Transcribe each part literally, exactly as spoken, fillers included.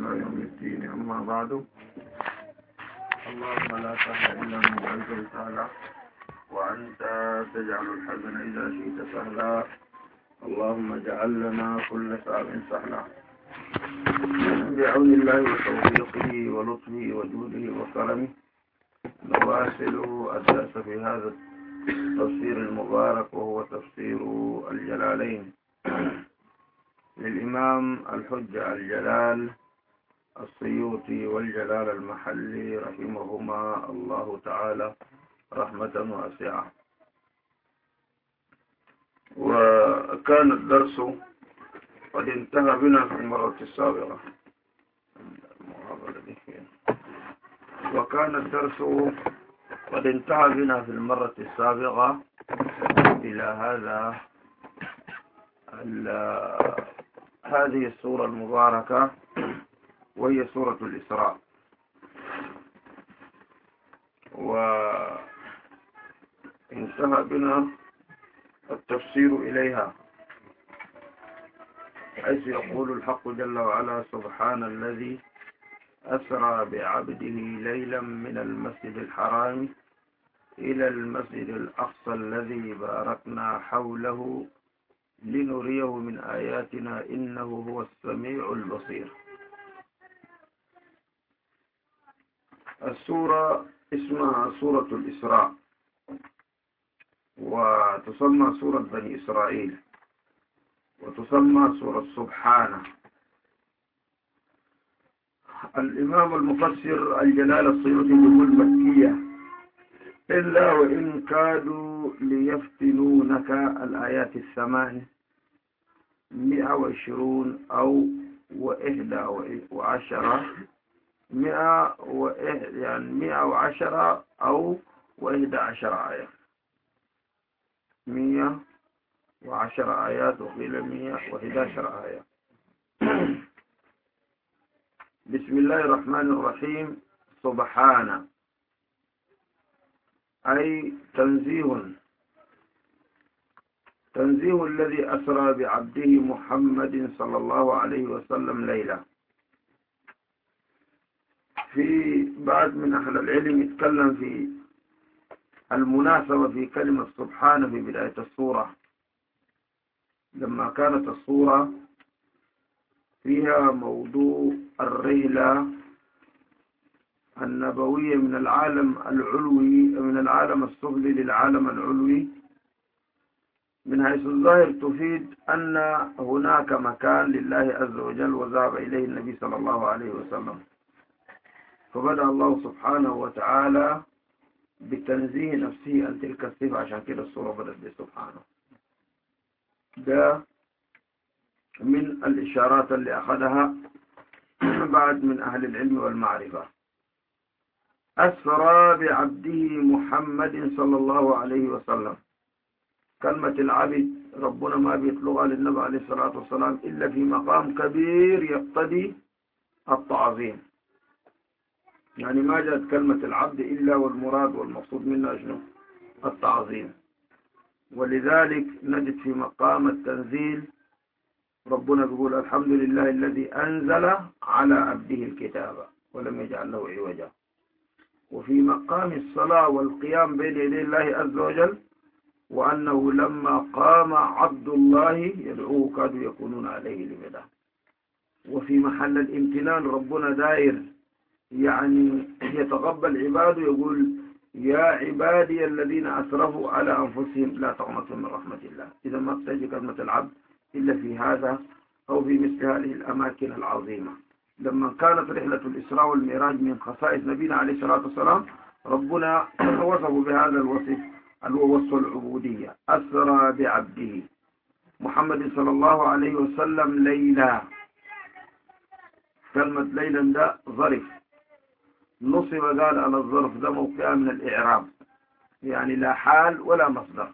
إلى يوم الدين. أما بعد، اللهم لا سهل إلا ما جعلته سهلا وأنت تجعل الحزن إذا شئت سهلا. اللهم اجعل لنا كل صعب سهلا بعون الله وتوفيقه ولطفه وجوده وكرمه. نواصل الدرس في هذا التفسير المبارك وهو تفسير الجلالين للإمام الحجة الجلال السيوطي والجلال المحلي رحمهما الله تعالى رحمة واسعة. وكان الدرس قد انتهى بنا في المرة السابقة وكان الدرس قد انتهى بنا في المرة السابقة إلى هذا هذه السورة المباركة وهي سورة الإسراء. وانتهى بنا التفسير إليها حيث يقول الحق جل وعلا: سبحان الذي أسرى بعبده ليلا من المسجد الحرام إلى المسجد الأقصى الذي باركنا حوله لنريه من آياتنا إنه هو السميع البصير. السورة اسمها سورة الإسراء وتسمى سورة بني إسرائيل وتسمى سورة سبحانه. الإمام المفسر الجلال السيوطي يقول مكية إلا وإن كادوا ليفتنونك الآيات الثمان مئة وعشرون أو وإحدى وعشرة مئة وإحدى يعني مئة وعشرة أو وإحدى عشر آية مئة وعشر آيات وقيل مئة وإحدى عشر آية. بسم الله الرحمن الرحيم. سبحانه أي تنزيه تنزيه الذي أسرى بعبده محمد صلى الله عليه وسلم ليلة. في بعض من أهل العلم يتكلم في المناسبة في كلمة سبحانه في بداية السورة، لما كانت السورة فيها موضوع الرحلة النبوية من العالم العلوي من العالم السفلي للعالم العلوي، من حيث الظاهر تفيد أن هناك مكان لله عز وجل وذهب إليه النبي صلى الله عليه وسلم. فبدأ الله سبحانه وتعالى بتنزيه نفسه عن تلك الصفة، عشان كده السورة بدأت بسبحانه. ده من الإشارات اللي أخذها بعد من أهل العلم والمعرفة. أسرى بعبده محمد صلى الله عليه وسلم. كلمة العبد ربنا ما بيطلقها للنبي عليه الصلاة والسلام إلا في مقام كبير يقتضي التعظيم، يعني ما جاءت كلمة العبد إلا والمراد والمقصود منها شنو؟ التعظيم. ولذلك نجد في مقام التنزيل ربنا يقول: الحمد لله الذي أنزل على عبده الكتاب ولم يجعل له عوجا. وفي مقام الصلاة والقيام بين يدي الله عز وجل وأنه لما قام عبد الله يدعوه كادوا يكونون عليه لبدا. وفي محل الامتنان ربنا داير يعني يتقبل عباده، يقول: يا عبادي الذين أسرفوا على أنفسهم لا تقنطوا من رحمة الله. إذا ما تجي كلمة العبد إلا في هذا أو في مثل هذه الأماكن العظيمة. لما كانت رحلة الإسراء والمعراج من خصائص نبينا عليه الصلاة والسلام، ربنا وصفه بهذا الوصف اللي هو وصف العبودية. أسرى بعبده محمد صلى الله عليه وسلم ليلة. كلمة ليلا ده ظرف نصب قال على الظرف ده موقع من الإعراب، يعني لا حال ولا مصدر.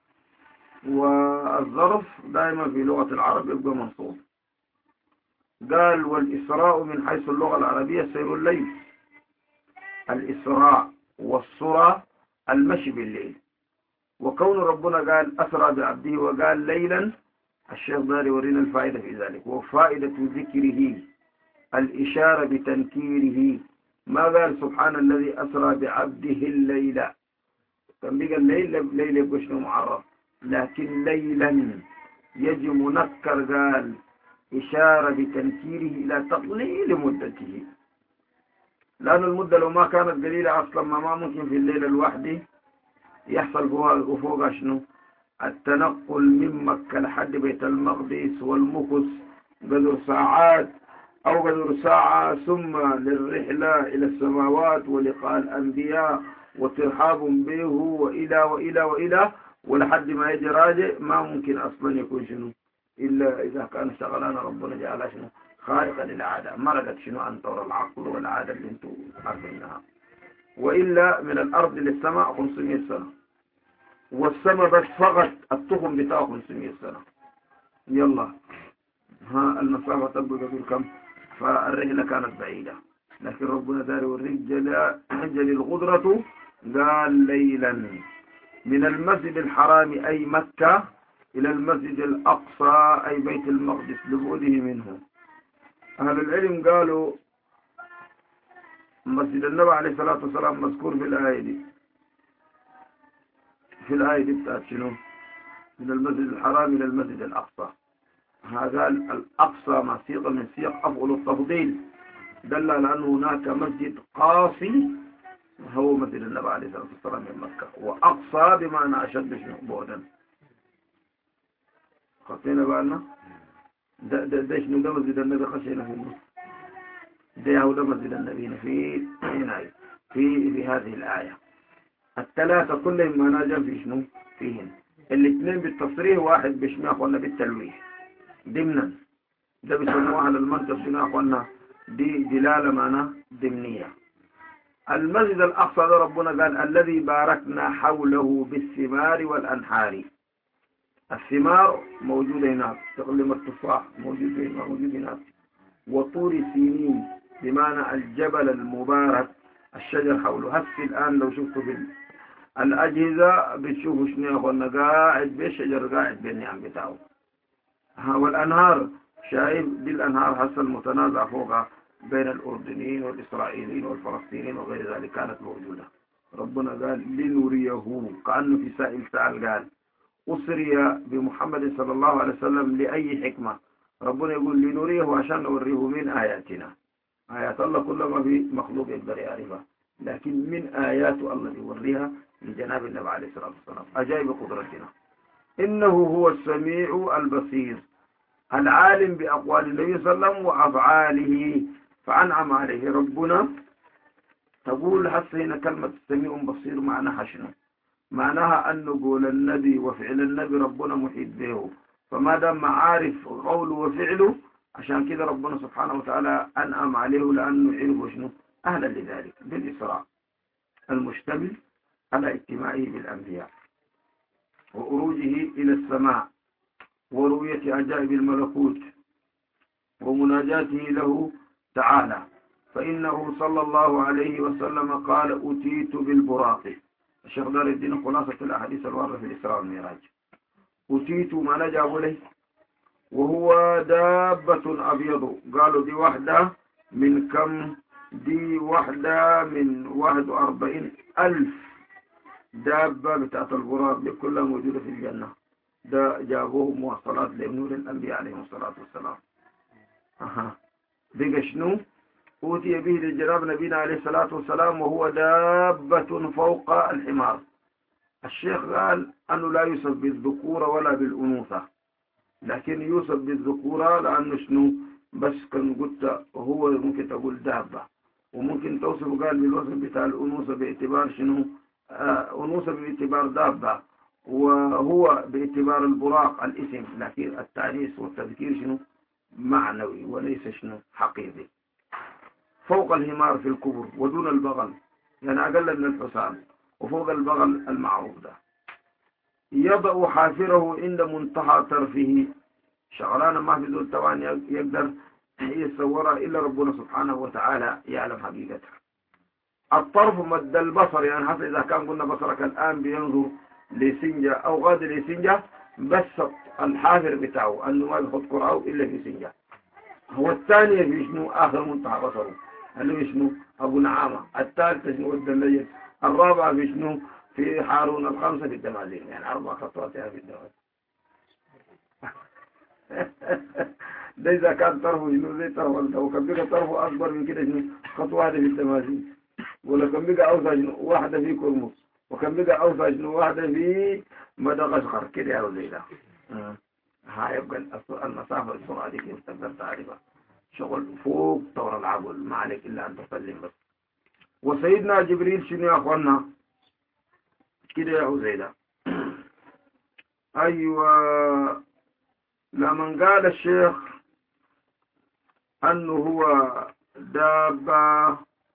والظرف دائما في لغة العرب يبقى منصوب. قال: والإسراء من حيث اللغة العربية سير الليل. الإسراء والسرى المشي بالليل. وكون ربنا قال أسرى بعبده وقال ليلا، الشيخ داري يورينا الفائدة في ذلك، وفائدة ذكره الإشارة بتنكيره. ما قال سبحان الذي أسرى بعبده الليلة، كان بيقى الليل ليلة يبقى شنو معرف، لكن ليلا يجي منكر، قال إشارة بتنكيره إلى تقليل مدته، لأن المدة لو ما كانت قليلة أصلا ما ممكن في الليلة الواحدة يحصل فوقها شنو التنقل من مكة لحد بيت المقدس والمكث قدر ساعات أو قدر ساعة، ثم للرحلة إلى السماوات ولقاء الأنبياء وترحاب به وإلى وإلى وإلى ولحد ما يجي راجع، ما ممكن أصلا يكون شنو إلا إذا كان شغلان ربنا جعل شنو خارقا للعادة، مرقت شنو عن طور العقل والعادة اللي انتم عارفينها. وإلا من الأرض للسماء خمسمائة سنة، والسماء بس فقط التخم بتاعه خمسمائة سنة. يلا ها المسافة تبقى بالكم، فالرحلة كانت بعيدة، لكن ربنا داري والرجل جل القدرة قال ليلا من المسجد الحرام أي مكة إلى المسجد الأقصى أي بيت المقدس لبعده منه. أهل العلم قالوا مسجد النبي عليه الصلاة والسلام مذكور في الآية دي، في الآية دي بتاعت شنو من المسجد الحرام إلى المسجد الأقصى. هذا الأقصى ما صيغة من سياق أفعل التفضيل، دل على أن هناك مسجد قاصي هو مسجد النبي عليه الصلاة والسلام من مكة، وأقصى بمعنى أشد شنو بعدا. خطينا بالنا ده ده ده شنو ده مسجد النبي خشينا في النص، ده هو ده مسجد النبي في هنا في في هذه الآية. الثلاثة كلهم مناجم في شنو فيهن، الاثنين بالتصريح، واحد بشمع أخوانا بالتلويح ضمنا، ده بيسموها على المنطق شنو أخوانا دي دلالة معنى ضمنية. المسجد الأقصى ده ربنا قال الذي باركنا حوله بالثمار والأنحار. الثمار موجودة هناك، تقلم التفاح موجود هناك موجود هناك، وطور سينين بمعنى الجبل المبارك الشجر حوله. هسه الآن لو شفتوا في الأجهزة بتشوفوا شنو أخوانا قاعد بالشجر قاعد بالنعم بتاعه. ها والأنهار شايف دي الأنهار هسه المتنازع فوقها بين الأردنيين والإسرائيليين والفلسطينيين وغير ذلك كانت موجودة. ربنا قال لنريه، كأنه في سائل سأل قال أسري بمحمد صلى الله عليه وسلم لأي حكمة؟ ربنا يقول لنريه عشان نوريه من آياتنا. آيات الله كل ما في مخلوق يقدر يعرفها، لكن من آيات الله يوريها لجناب النبي عليه الصلاة والسلام أجائب قدرتنا. إنه هو السميع البصير العالم بأقوال النبي صلى الله عليه وسلم وأفعاله فأنعم عليه. ربنا تقول هسه هنا كلمة السميع بصير معناها شنو؟ معناها أن قول النبي وفعل النبي ربنا محيط به، فما دام عارف قوله وفعله عشان كده ربنا سبحانه وتعالى أنعم عليه لأنه علمه شنو أهلا لذلك بالإسراء المشتمل على اجتماعه بالأنبياء وأروجه إلى السماء ورؤية عجائب الملكوت ومناجاته له تعالى. فإنه صلى الله عليه وسلم قال أتيت بالبراق. الشيخ دار الدين خلاصة الأحاديث الواردة في الإسراء والمعراج. أتيت ما نجاب له وهو دابة أبيض. قالوا دي واحدة من كم؟ دي واحدة من واحد وأربعين ألف دابة بتاعت البراق، دي كلها موجودة في الجنة. ده جابوه مواصلات لنور الأنبياء عليهم الصلاة والسلام. أها بقى شنو؟ أوتي به لجناب نبينا عليه الصلاة والسلام وهو دابة فوق الحمار. الشيخ قال أنه لا يوصف بالذكورة ولا بالأنوثة، لكن يوصف بالذكورة لأنه شنو بس كان قلت هو ممكن تقول دابة، وممكن توصف قال بالوصف بتاع الأنوثة باعتبار شنو آه أنوثة باعتبار دابة، وهو باعتبار البراق الاسم، لكن التعنيس والتذكير شنو معنوي وليس شنو حقيقي. فوق الهمار في الكبر ودون البغل، يعني أقل من الحسام، وفوق البغل المعروف ده. يضع حافره عند منتهى طرفه. شغلانة ما في ذو طبعا يقدر يصورها إلا ربنا سبحانه وتعالى يعلم حقيقتها. الطرف مد البصر، يعني حتى إذا كان قلنا بصرك الآن بينظر لسنجة أو غادر لسنجة، بس الحافر بتاعه أنه ما بيخد قرآه إلا في سنجة. هو الثاني في شنو آخر منتهى بصره اللي في شنو أبو نعامة. الثالث شنو الدليل. الرابعة في شنو في حارون. الخامسة في الدمازين. يعني أربع خطوات في الدمازين. ده إذا كان طرفه شنو زي طرف أنت وكان بقى طرفه أكبر من كده شنو خطوة واحدة في الدمازين. ولا كان بقى أوسع شنو واحدة في كرموس وكان بقى أوسع شنو واحدة في مدغشقر كده أو زي ده. هاي يبقى المسافة السرعة دي كيف تقدر تعرفها. شغل فوق طور العقل ما عليك إلا أن تسلم بس. وسيدنا جبريل شنو يا أخوانا كده يا عزيزة. أيوة لمن قال الشيخ أنه هو دابة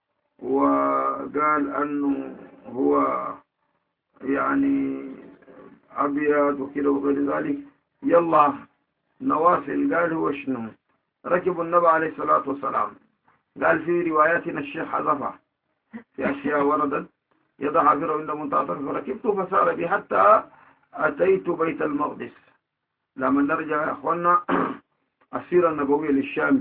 وقال أنه هو يعني أبيض وكده وغير ذلك يلا نواصل. قال هو شنو ركب النبي عليه الصلاة والسلام. قال في رواياتنا الشيخ حذفها في أشياء وردت يضع عبره عند منتهى فركبت فسار بي حتى أتيت بيت المقدس. لما نرجع يا أخوانا السيرة النبوية للشام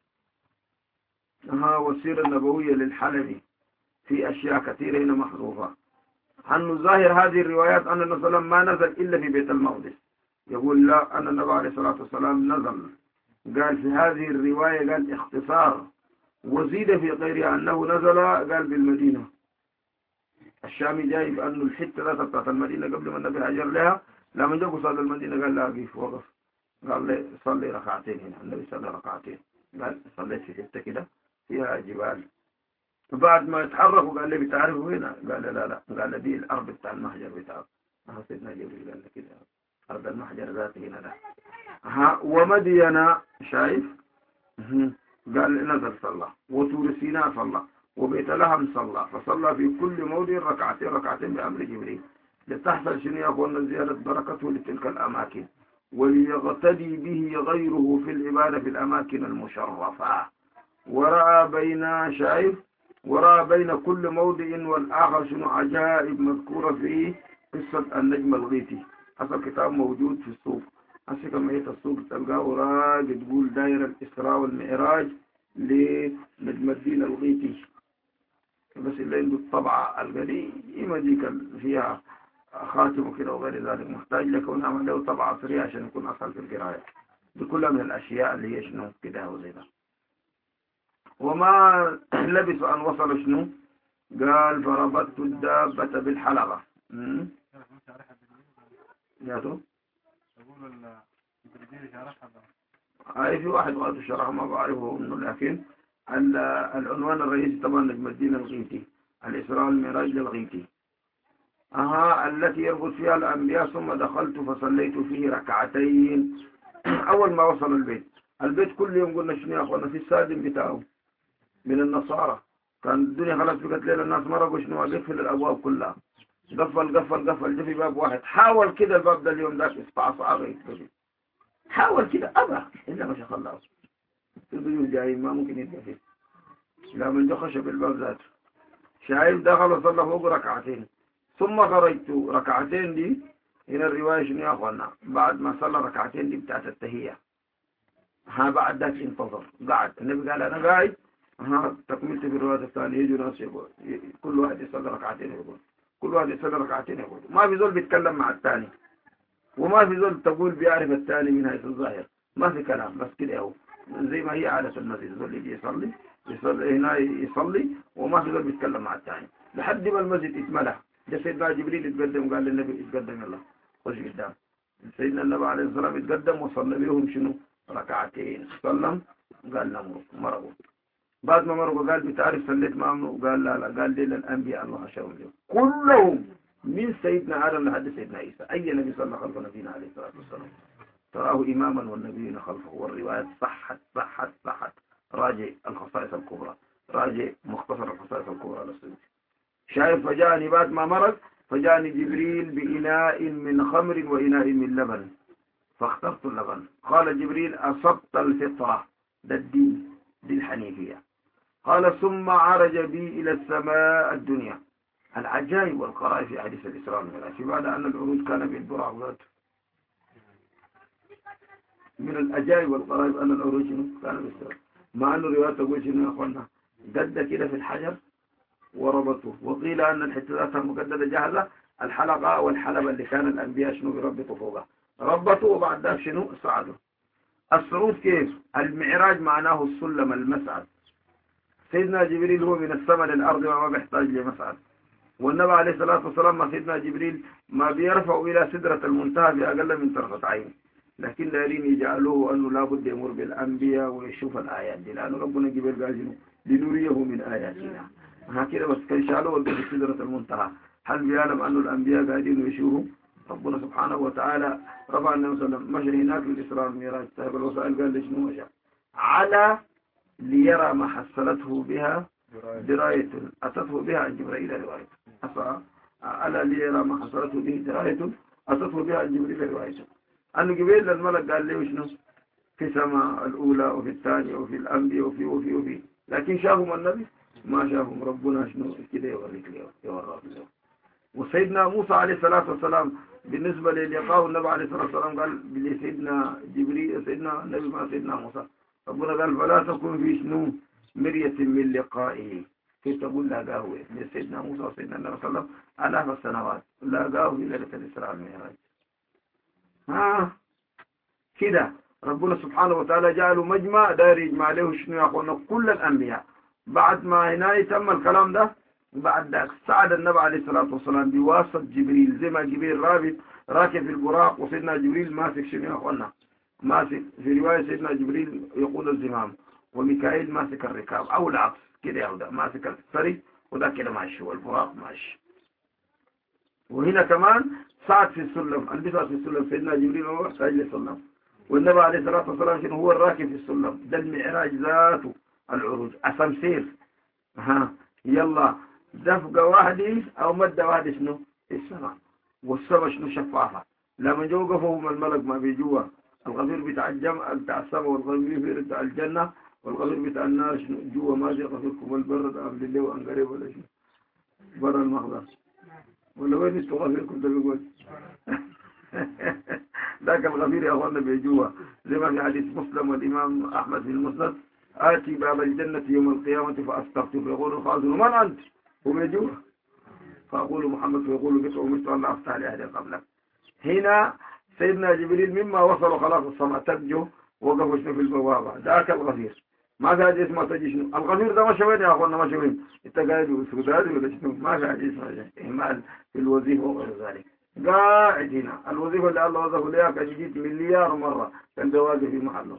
ها والسيرة النبوية للحلبي في أشياء كثيرة هنا محذوفة. عن ظاهر هذه الروايات أن النبي صلى الله عليه وسلم ما نزل إلا في بيت المقدس. يقول لا أن النبي عليه الصلاة والسلام نزل. قال في هذه الرواية قال اختصار وزيد في غيرها أنه نزل قال بالمدينة. الشامي جايب أنه الحتة ذات بتاعت المدينة قبل ما النبي هاجر لها لما جاء صلى المدينة قال لا قيف وقف قال لي صلي ركعتين هنا. النبي صلى ركعتين قال صليت في حتة كده فيها جبال. بعد ما يتحركوا قال لي بتعرفوا هنا قال لا لا قال دي الأرض بتاع المحجر بتاعه. سيدنا جبريل قال لي كده أرض المحجر ذاتي هنا ده. ها ومدينة شايف قال نزل صلى وطور سيناء صلى وبيت لحم صلى. فصلى في كل موضع ركعتين ركعتين بأمر جبريل لتحصل شنو يا أخوانا زيادة بركته لتلك الأماكن وليغتدي به غيره في العبادة في الأماكن المشرفة. ورأى بين شايف ورأى بين كل موضع والآخر شنو عجائب مذكورة في قصة النجم الغيثي. أصل كتاب موجود في السوق هسه كما هي السوق تلقاه راجع تقول داير الإسراء والمعراج لنجم الدين الغيثي بس اللي عنده الطبعة القديمة دي كان فيها خاتم وكده وغير ذلك محتاج لكون عمل له طبعة عصرية عشان يكون أسهل في القراءة. دي كلها من الأشياء اللي هي شنو كده وزي ده. وما لبث أن وصل شنو قال فربطت الدابة بالحلقة. ياتو هاي في واحد قال الشرح ما بعرفه منه لكن العنوان الرئيسي طبعا نجم الدين الغيثي الإسراء والمعراج للغيثي. أها التي يربط فيها الأنبياء. ثم دخلت فصليت فيه ركعتين. أول ما وصل البيت البيت كل يوم قلنا شنو يا أخوانا في السادم بتاعه من النصارى كان الدنيا خلاص بقت ليلة الناس مرقوا شنو قفل الأبواب كلها قفل قفل قفل جه في باب واحد. حاول كده الباب ده اليوم ده استعصى صعب يتقفل حاول كده أبا إلا ما شاء الله البيوت جايين ما ممكن يتقفل. لا من جو خشب الباب ذاته شايف دخل وصلى فوق ركعتين. ثم خرجت ركعتين دي هنا الرواية شنو يا أخوانا بعد ما صلى ركعتين دي بتاعت التهية. ها بعد ذاك انتظر قعد. النبي قال أنا قاعد. ها تكملت في الرواية الثانية يجوا ناس يقول كل واحد يصلي ركعتين يقول كل واحد يصلي ركعتين يقول ما في زول بيتكلم مع الثاني وما في زول تقول بيعرف الثاني من حيث الظاهر ما في كلام بس كده هو زي ما هي عادة المسجد زول يجي يصلي يصلي هنا يصلي وما في زول بيتكلم مع الثاني لحد ما المسجد اتملى. جاء سيدنا جبريل يتقدم قال للنبي اتقدم الله خش قدام. سيدنا النبي عليه الصلاة والسلام يتقدم وصلى بهم شنو ركعتين سلم قال نمرق مرقوا. بعد ما مرقوا قال بتعرف صليت معهم قال لا لا قال لي الأنبياء الله حشرهم لهم كلهم من سيدنا آدم لحد سيدنا عيسى. أي نبي صلى خلف نبينا عليه الصلاة والسلام تراه إماما والنبيين خلفه. والروايات صحت صحت صحت. راجع الخصائص الكبرى راجع مختصر الخصائص الكبرى للسيدي شايف. فجاءني بعد ما مرض فجاءني جبريل بإناء من خمر وإناء من لبن فاخترت اللبن. قال جبريل أصبت الفطرة ده الدين دي الحنيفية. قال ثم عرج بي إلى السماء الدنيا. العجائب والقرائف في حديث الإسراء والمعراج بعد أن العروج كان بالبراق ذاته. من الأجائب والغرائب أن العروج كان بالسبب، مع أن الرواية تقول شنو يا أخوانا قد كده في الحجر وربطوه. وقيل أن الحتات المقددة جاهزة الحلقة والحلبة اللي كان الأنبياء شنو يربطوا فوقها ربطوا، وبعد ذلك شنو صعدوا. الصعود كيف؟ المعراج معناه السلم المسعد. سيدنا جبريل هو من السماء للأرض وما بيحتاج لمسعد، والنبي عليه الصلاة والسلام ما سيدنا جبريل ما بيرفع إلى سدرة المنتهى بأقل من طرفة عين، لكن دارين يجعلوه أنه لابد يمر بالأنبياء ويشوف الآيات دي، لأنه ربنا جبريل قال لنريه من آياتنا هكذا، بس كان شالوه بسدرة المنتهى. هل بيعلم أن الأنبياء قاعدين يشوفوا؟ ربنا سبحانه وتعالى رفع النبي صلى الله عليه وسلم مشى هناك للإسراء والمعراج، صاحب الوسائل قال ليش مشى على ليرى ما حصلته بها دراية أتته بها عن جبريل رواية أصلا، على ليرى ما حصلته به دراية أتته بها عن جبريل رواية، أن جبريل الملك قال لي شنو في سماء الأولى وفي الثانية وفي الأنبياء وفي وفي وفي، لكن شافهم النبي ما شافهم، ربنا شنو كده يوريك ليه يوراك ليه. وسيدنا موسى عليه الصلاة والسلام بالنسبة للقاء النبي عليه الصلاة والسلام قال لسيدنا جبريل سيدنا النبي مع سيدنا موسى، ربنا قال فلا تكن في شنو مرية من لقائه، كيف تقول لا قهوة لسيدنا موسى وسيدنا النبي صلى الله عليه وسلم آلاف السنوات لا قهوة إلا ليلة الإسراء والمعراج. ها كده ربنا سبحانه وتعالى جعله مجمع داير يجمع له شنو يا اخوانا كل الأنبياء. بعد ما هنا تم الكلام ده بعد ذلك سعد النبي عليه الصلاة والسلام بواسطة جبريل، زي ما جبريل رابط راكب في البراق وسيدنا جبريل ماسك شنو يا اخوانا ماسك، في رواية سيدنا جبريل يقود الزمام وميكائيل ماسك الركاب او العكس كده يا ده ماسك السري وده كده ماشي والبراق ماشي. وهنا كمان سعد في السلم، البسط في السلم سيدنا جبريل هو يحتاج للسلم، والنبي عليه الصلاة والسلام شنو هو الراكب في السلم، ده المعراج ذاته العروج أسمسير. ها يلا دفقة واحدة أو مدة واحدة شنو السماء، والسماء شنو شفافة، لما جو قفهم الملك ما بيجوا الغفير بتاع الجمع بتاع السماء والغفير بتاع الجنة والغفير بتاع النار شنو جوا ما زي غفيركم البرد قبل الليل وأن قريب ولا شنو برا المخضر ولا وين انتوا غفيركم ده بيقول ذاك الغفير يا أخوانا بيجوا زي ما في حديث مسلم والإمام أحمد في المسند آتي باب الجنة يوم القيامة فأستغفر فيقول الخازن من أنت؟ هم يجوا فأقول محمد فيقول بك أمرت أن لا أفتح لأهل قبلك. هنا سيدنا جبريل مما وصل خلاص السماء تبجو وقفوا شنو في البوابة ذاك الغفير ما في حديث ما تجي شنو الغفير ده ما شوين يا أخوانا ما شوين انت قاعد وسوداني ولا شنو ما في حديث ما إهمال في الوظيفة وغير ذلك قاعد هنا الوظيفة اللي الله وظفه ليها كان جيت مليار مرة كان جوازه في محله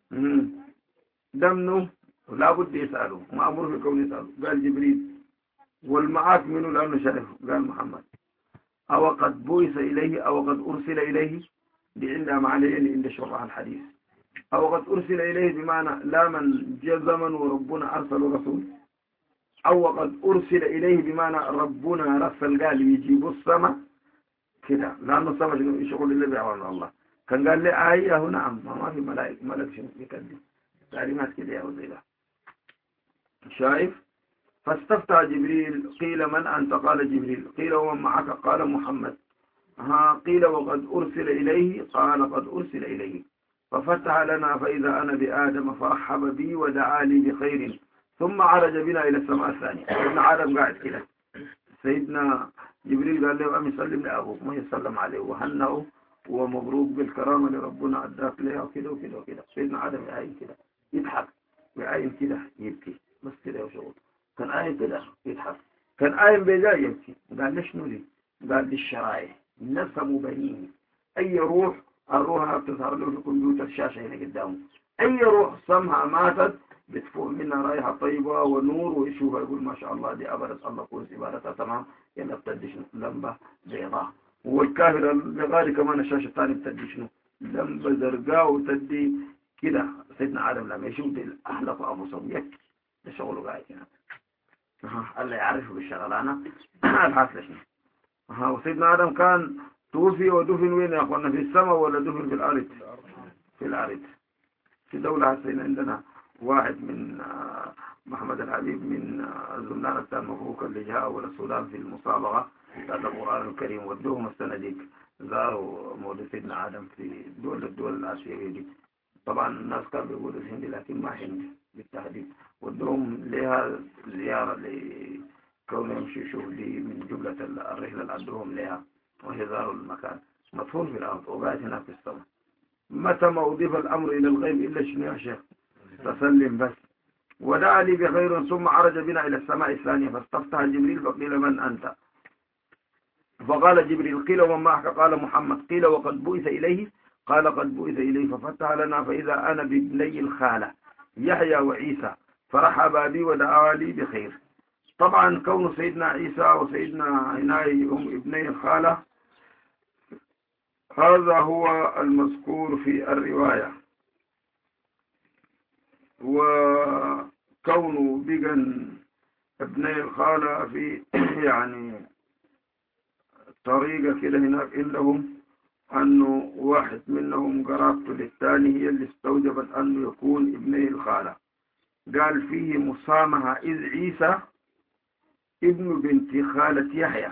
دمنه لابد يسأله ما أمر في كون يسأله قال جبريل والمعاك منه لأنه شرف قال محمد أو قد بويس إليه أو قد أرسل إليه لعندها معنيين عند شرح الحديث، أو قد أرسل إليه بمعنى لا من جاء زمن وربنا أرسل رسول، أو قد أرسل إليه بمعنى ربنا رسل قال يجيب السماء كده لأنه السماء شغل اللي بيعمل الله كان قال لي آية هنا نعم ما في ملائك ملك شنو يكذب تعليمات كده يا وزيلا شايف. فاستفتى جبريل قيل من أنت قال جبريل قيل ومن معك قال محمد ها قيل وقد أرسل إليه قال قد أرسل إليه ففتح لنا فإذا أنا بآدم فرحب بي ودعا لي بخير ثم عرج بنا إلى السماء الثانية. سيدنا آدم قاعد كده سيدنا جبريل قال له أمي سلم لأبوك ما يسلم عليه وهنأه ومبروك بالكرامة لربنا أداك لها وكده وكده وكده. سيدنا آدم يعين كده يضحك ويعين كده يبكي بس كده وشغل كان آية كده يضحك كان آية بيجاي يبكي قال ليش نولي قال لي الشرائع نسموا بنين أي روح الروح بتظهر له في كمبيوتر شاشة هنا قدامه أي روح سمها ماتت بتفوق منها رايحة طيبة ونور ويشوفها يقول ما شاء الله دي أبرز الله كويس إبارتها تمام يلا بتدي شنو لمبة بيضاء والكافر الغالي كمان الشاشة الثانية بتدي شنو لمبة زرقاء وتدي كده. سيدنا آدم لما يشوف دي الأحلى فأبو صويك ده شغله قاعد هنا الله يعرفه بالشغلانة الحاصلة شنو. ها وسيدنا آدم كان توفي ودفن وين يا أخوانا في السماء ولا دفن في الأرض؟ في الأرض. في دولة هسين عندنا واحد من محمد الحبيب من الزملان التام مفروك اللي جاء ولا السودان في المسابقة بتاعت القرآن الكريم ودوهم السنة ديك زاروا مولد سيدنا آدم في دولة الدول الآسيوية دي طبعا الناس كانوا بيقولوا الهندي لكن ما هندي بالتحديد، ودهم لها زيارة لكونهم يمشي يشوف دي من جملة الرحلة اللي عندهم لها، وهي زاروا المكان مدفون في الأرض وقاعد هناك في السماء. متى ما أضيف الأمر إلى الغيب إلا شنو يا شيخ؟ تسلم بس. ودعا لي بخير ثم عرج بنا إلى السماء الثانية فاستفتح جبريل فقيل من أنت؟ فقال جبريل قيل ومن معك؟ قال محمد. قيل وقد بعث إليه؟ قال قد بعث إليه. ففتح لنا فإذا أنا بابني الخالة يحيى وعيسى فرحب بي ودعا لي بخير. طبعا كون سيدنا عيسى وسيدنا عناي هم ابني الخالة هذا هو المذكور في الرواية، وكونه بقن ابني الخالة في يعني طريقة كده هناك عندهم أنه واحد منهم قرابته للثاني هي اللي استوجبت أنه يكون ابني الخالة. قال فيه مسامحة إذ عيسى ابن بنت خالة يحيى،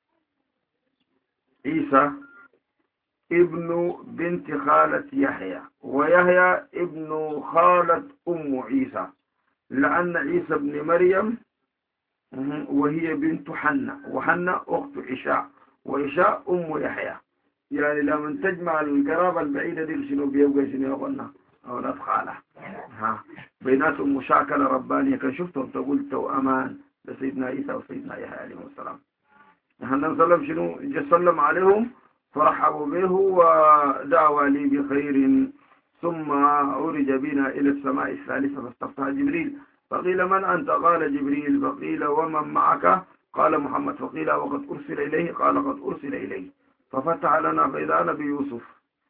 عيسى ابن بنت خالة يحيى، ويحيى ابن خالة أم عيسى، لأن عيسى ابن مريم وهي بنت حنة، وحنة أخت عشاء، وعشاء أم يحيى. يعني لما تجمع القرابة البعيدة دي شنو بيبقى شنو يقولنا أولاد خالة. ها بيناتهم مشاكلة ربانية. كان شفتهم تقول توأمان لسيدنا عيسى وسيدنا يحيى عليهم السلام. النبي صلى الله عليه وسلم شنو جاء سلم عليهم فرحبوا به ودعوا لي بخير. ثم عرج بنا إلى السماء الثالثة فاستفتح جبريل فقيل من أنت؟ قال جبريل. فقيل ومن معك؟ قال محمد. فقيل وقد أرسل إليه؟ قال قد أرسل إليه. ففتح لنا فإذا أنا بيوسف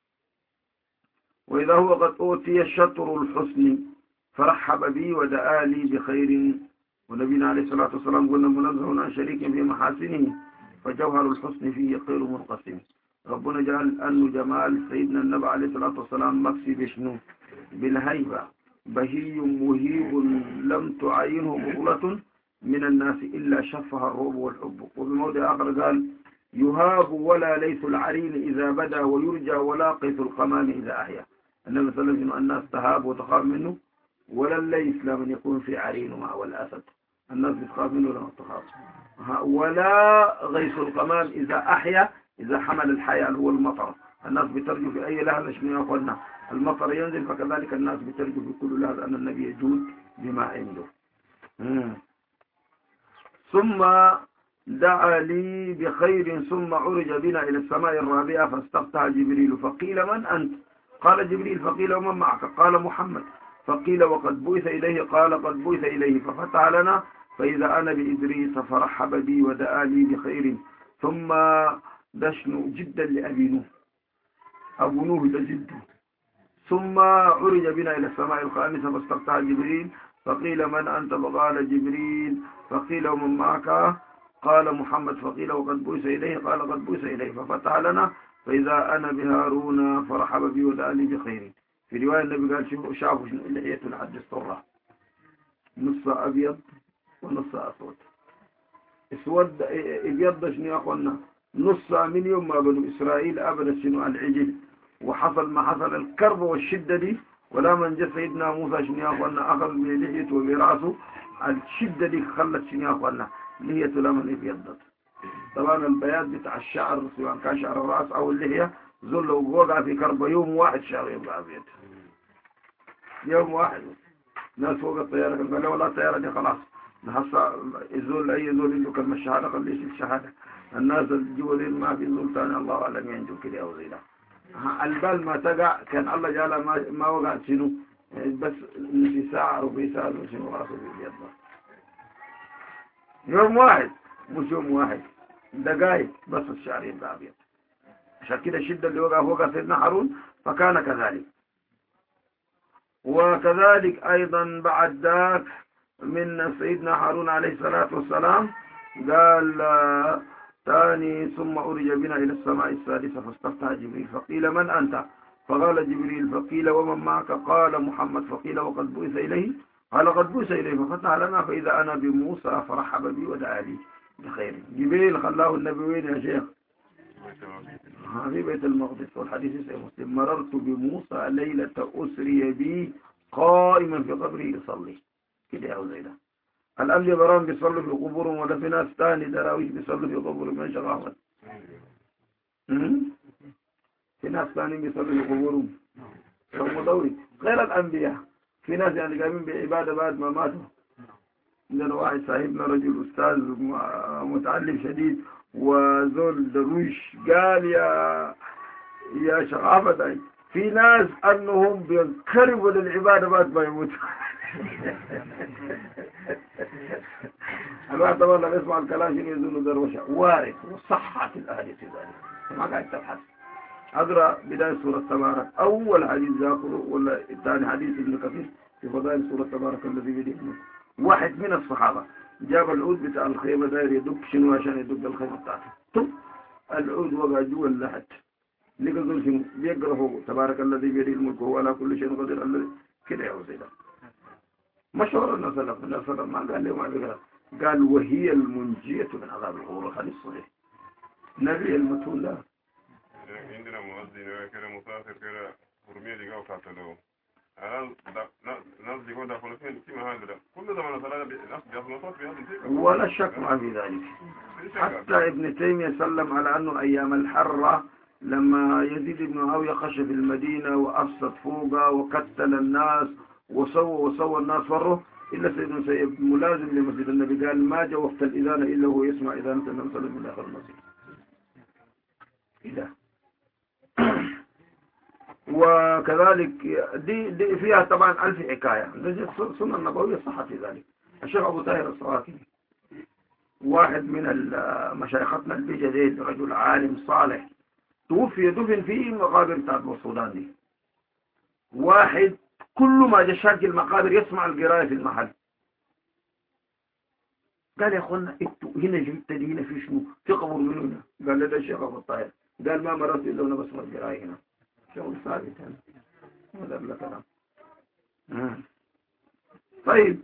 وإذا هو قد أوتي الشطر الحسن فرحب بي ودعا لي بخير. ونبينا عليه الصلاة والسلام قلنا منزه عن شريك في محاسنه فجوهر الحسن فيه غير منقسم. ربنا جعل أنه جمال سيدنا النبي عليه الصلاة والسلام مكسي بشنو؟ بالهيبة. بهي مهيب لم تعينه بطولة من الناس إلا شفها الرعب والحب. وبموضع آخر قال يهاب ولا ليث العرين إذا بدا ويرجى ولا قيث القمام إذا أحيا. النبي صلى الله عليه وسلم الناس تهاب وتخاف منه، ولا الليث لمن يكون في عرين معه والأسد الناس بتخاف منه لما تخاف، ولا غيث القمام إذا أحيا إذا حمل الحياة هو المطر. الناس بترجو في أي لحظة شنو يقولنا المطر ينزل، فكذلك الناس بترجو في كل لحظة أن النبي يجود بما عنده. مم. ثم دعا لي بخير ثم عرج بنا إلى السماء الرابعة فاستفتح جبريل فقيل من أنت؟ قال جبريل. فقيل ومن معك؟ قال محمد. فقيل وقد بعث إليه؟ قال قد بعث إليه. ففتح لنا فإذا أنا بإدريس فرحب بي ودعا لي بخير. ثم دشن جدا لأبي نوح، أبو نوح ده جده. ثم عرج بنا إلى السماء الخامسة فاستفتح جبريل فقيل من أنت؟ فقال جبريل. فقيل ومن معك؟ قال محمد. فقيل وقد بعث إليه؟ قال قد بعث إليه. ففتح لنا فإذا أنا بهارون فرحب بي ودعا لي بخير. في رواية النبي قال شوفوا شافوا لحية العد الصرة نص أبيض ونص أسود. اسود ابيض شنو يا اخوانا نص من يوم ما بنو اسرائيل ابدا شنو العجل، وحصل ما حصل الكرب والشده دي، ولا من جاء سيدنا موسى شنو يا اخوانا اخذ بلحيته وبراسه الشده دي خلت شنو يا اخوانا لحيته لمن ابيضت. طبعا البياض بتاع الشعر سواء كان شعر الراس او اللحيه زول لو وقع في كرب يوم واحد شعره يبقى ابيض يوم واحد. ناس فوق الطياره قال له والله الطياره دي خلاص نحصل الزول أي زول عنده كلمة الشهادة خليه يشيل الشهادة. الناس الجوالين ما في زول ثاني الله أعلم ينجو كده أو زي ده. البال ما تقع كان الله جعل ما ما وقعت شنو بس في ساعة أو في ساعة شنو راسه بيد يوم واحد مش يوم واحد دقائق بس الشعر يبقى أبيض. عشان كده الشدة اللي وقع فوق سيدنا هارون فكان كذلك. وكذلك أيضا بعد ذاك من سيدنا هارون عليه الصلاة والسلام قال ثاني ثم أرج بنا إلى السماء السادسة فاستفتح جبريل فقيل من أنت؟ فقال جبريل. فقيل ومن معك؟ قال محمد. فقيل وقد بعث إليه؟ قال قد بعث إليه. ففتح لنا فإذا أنا بموسى فرحب بي ودعا لي بخير. جبريل خلاه النبي وين يا شيخ؟ في بيت المقدس. والحديث في مسلم مررت بموسى ليلة أسري بي قائما في قبره يصلي كده أو زي ده. الأنبياء برام بيصلوا في قبورهم ولا في ناس تاني دراويش بيصلوا في قبورهم من شغاوة. في ناس تاني بيصلوا في قبورهم هم دوري غير الأنبياء. في ناس يعني قايمين بعبادة بعد ما ماتوا. عندنا واحد صاحبنا رجل أستاذ متعلم شديد وزول درويش قال يا يا شغافة داي في ناس أنهم بينقربوا للعبادة بعد ما يموتوا. الواحد طبعا لما يسمع الكلام شنو يظن دروشة وارد وصحة الأحاديث ذلك ما قاعد تبحث. أقرأ بداية سورة تبارك أول حديث ذاكره ولا ثاني حديث ابن كثير في فضائل سورة تبارك الذي بيده واحد من الصحابة جاب العود بتاع الخيمة داير يدق شنو عشان يدق الخيمة بتاعته طب العود وقع جوا اللحد لقى ذول شنو بيقرأ فوق تبارك الذي بيده الملك وهو على كل شيء قدير الذي كده يا وزيدا مشهور الناس سلف الناس سلف ما قال لي ما بيقرأ قال وهي المنجية من عذاب القبر حديث صحيح نبي المتون ده عندنا مؤذن كده مسافر كده فرمية لقاو قاتلوه ناس يقول داخل فين في هذا كل زمان صلاة الناس بيصلوا صوت بهذا ولا شك ما في ذلك. حتى ابن تيمية سلم على أنه أيام الحرة لما يزيد بن معاوية خش في المدينة وأفسد فوقها وقتل الناس وسوى وسوى الناس فره إلا سيدنا سيد ملازم لمسجد النبي قال ما جاء وقت الإذانة إلا هو يسمع إذانة النبي صلى الله عليه وسلم من داخل المسجد. إذا وكذلك دي, دي فيها طبعا ألف حكاية. السنة النبوية صحت في ذلك. الشيخ أبو طاهر الصراكي واحد من مشايختنا البجدين رجل عالم صالح توفي دفن في مقابر بتاعت السودان دي. واحد كل ما جاء شاك المقابر يسمع القراءة في المحل قال يا أخوانا انتوا هنا جبت دي هنا في شنو في قبر من هنا قال لي الشيخ أبو طاهر قال ما مررت إلا وأنا بسمع القراءة هنا شغل ثابت هذا هذا بلا كلام. طيب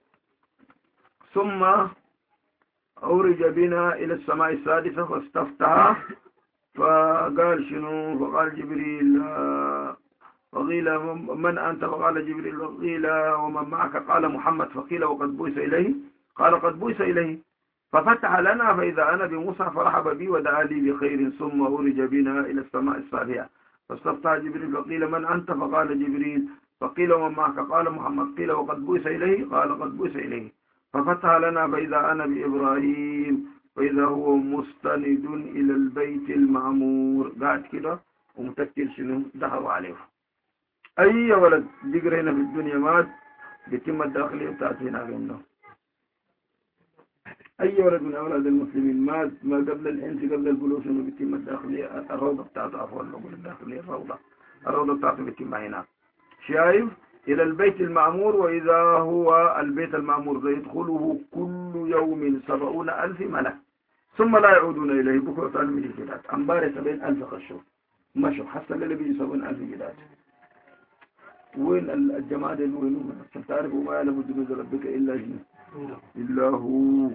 ثم أورج بنا إلى السماء السادسة فاستفتح فقال شنو فقال جبريل فقيل من أنت فقال جبريل فقيل ومن معك قال محمد فقيل وقد بوس إليه قال قد بوس إليه ففتح لنا فإذا أنا بموسى فرحب بي ودعا لي بخير ثم أورج بنا إلى السماء السابعة فاستفتح جبريل فقيل من أنت فقال جبريل فقيل ومن معك قال محمد قيل وقد بوس إليه قال قد بوس إليه ففتح لنا فإذا أنا بإبراهيم فإذا هو مستند إلى البيت المعمور قاعد كده ومتكل شنو دخلوا عليه. أي ولد بيقرأ هنا في الدنيا مات بيتم الداخلية بتاعته هنا عنده. أي ولد من أولاد المسلمين مات ما قبل الإنس قبل البلوغ شنو بيتم الداخلية الروضة بتاعته عفوا نقول الداخلية الروضة الروضة بتاعته بيتم هنا. شايف إلى البيت المعمور وإذا هو البيت المعمور يدخله كل يوم سبعون ألف ملك ثم لا يعودون إليه بكرة ثاني من الجدات أنبار سبعين ألف خشوا مشوا حتى اللي بيجي سبعين ألف جدات. وين الجماعة اللي وينهم عشان تعرفوا ما يعلم جنود ربك إلا جنود إلا هو.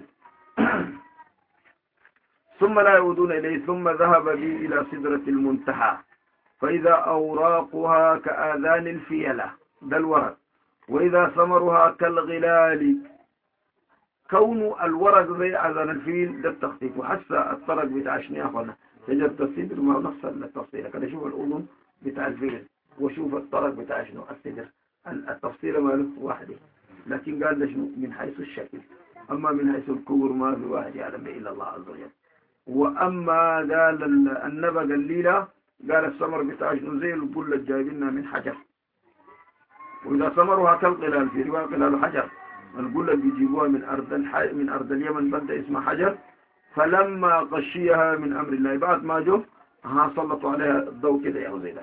ثم لا يعودون إليه ثم ذهب بي إلى سدرة المنتهى فإذا أوراقها كآذان الفيلة ده الورق وإذا ثمرها كالغلال. كون الورق زي آذان الفيل ده التخطيف وحتى الطرق بتاع شنيافنا تجد الصدر ما نفس التفصيل كده. شوف الأذن بتاع الفيل وشوف الطرق بتاع شنو الصدر التفصيل ما له واحد لكن قال ده شنو من حيث الشكل أما من حيث الكبر ما في واحد يعلم إلا الله عز وجل. وأما قال النبى قليلا قال الثمر بتاع شنو زي البلة جايبينها من حجر وإذا ثمرها كالقلال في رواية قلال حجر البلة بيجيبوها من أرض الح... من أرض اليمن بلدة اسمها حجر. فلما غشيها من أمر الله بعد ما جو ها سلطوا عليها الضوء كده يا غزيلة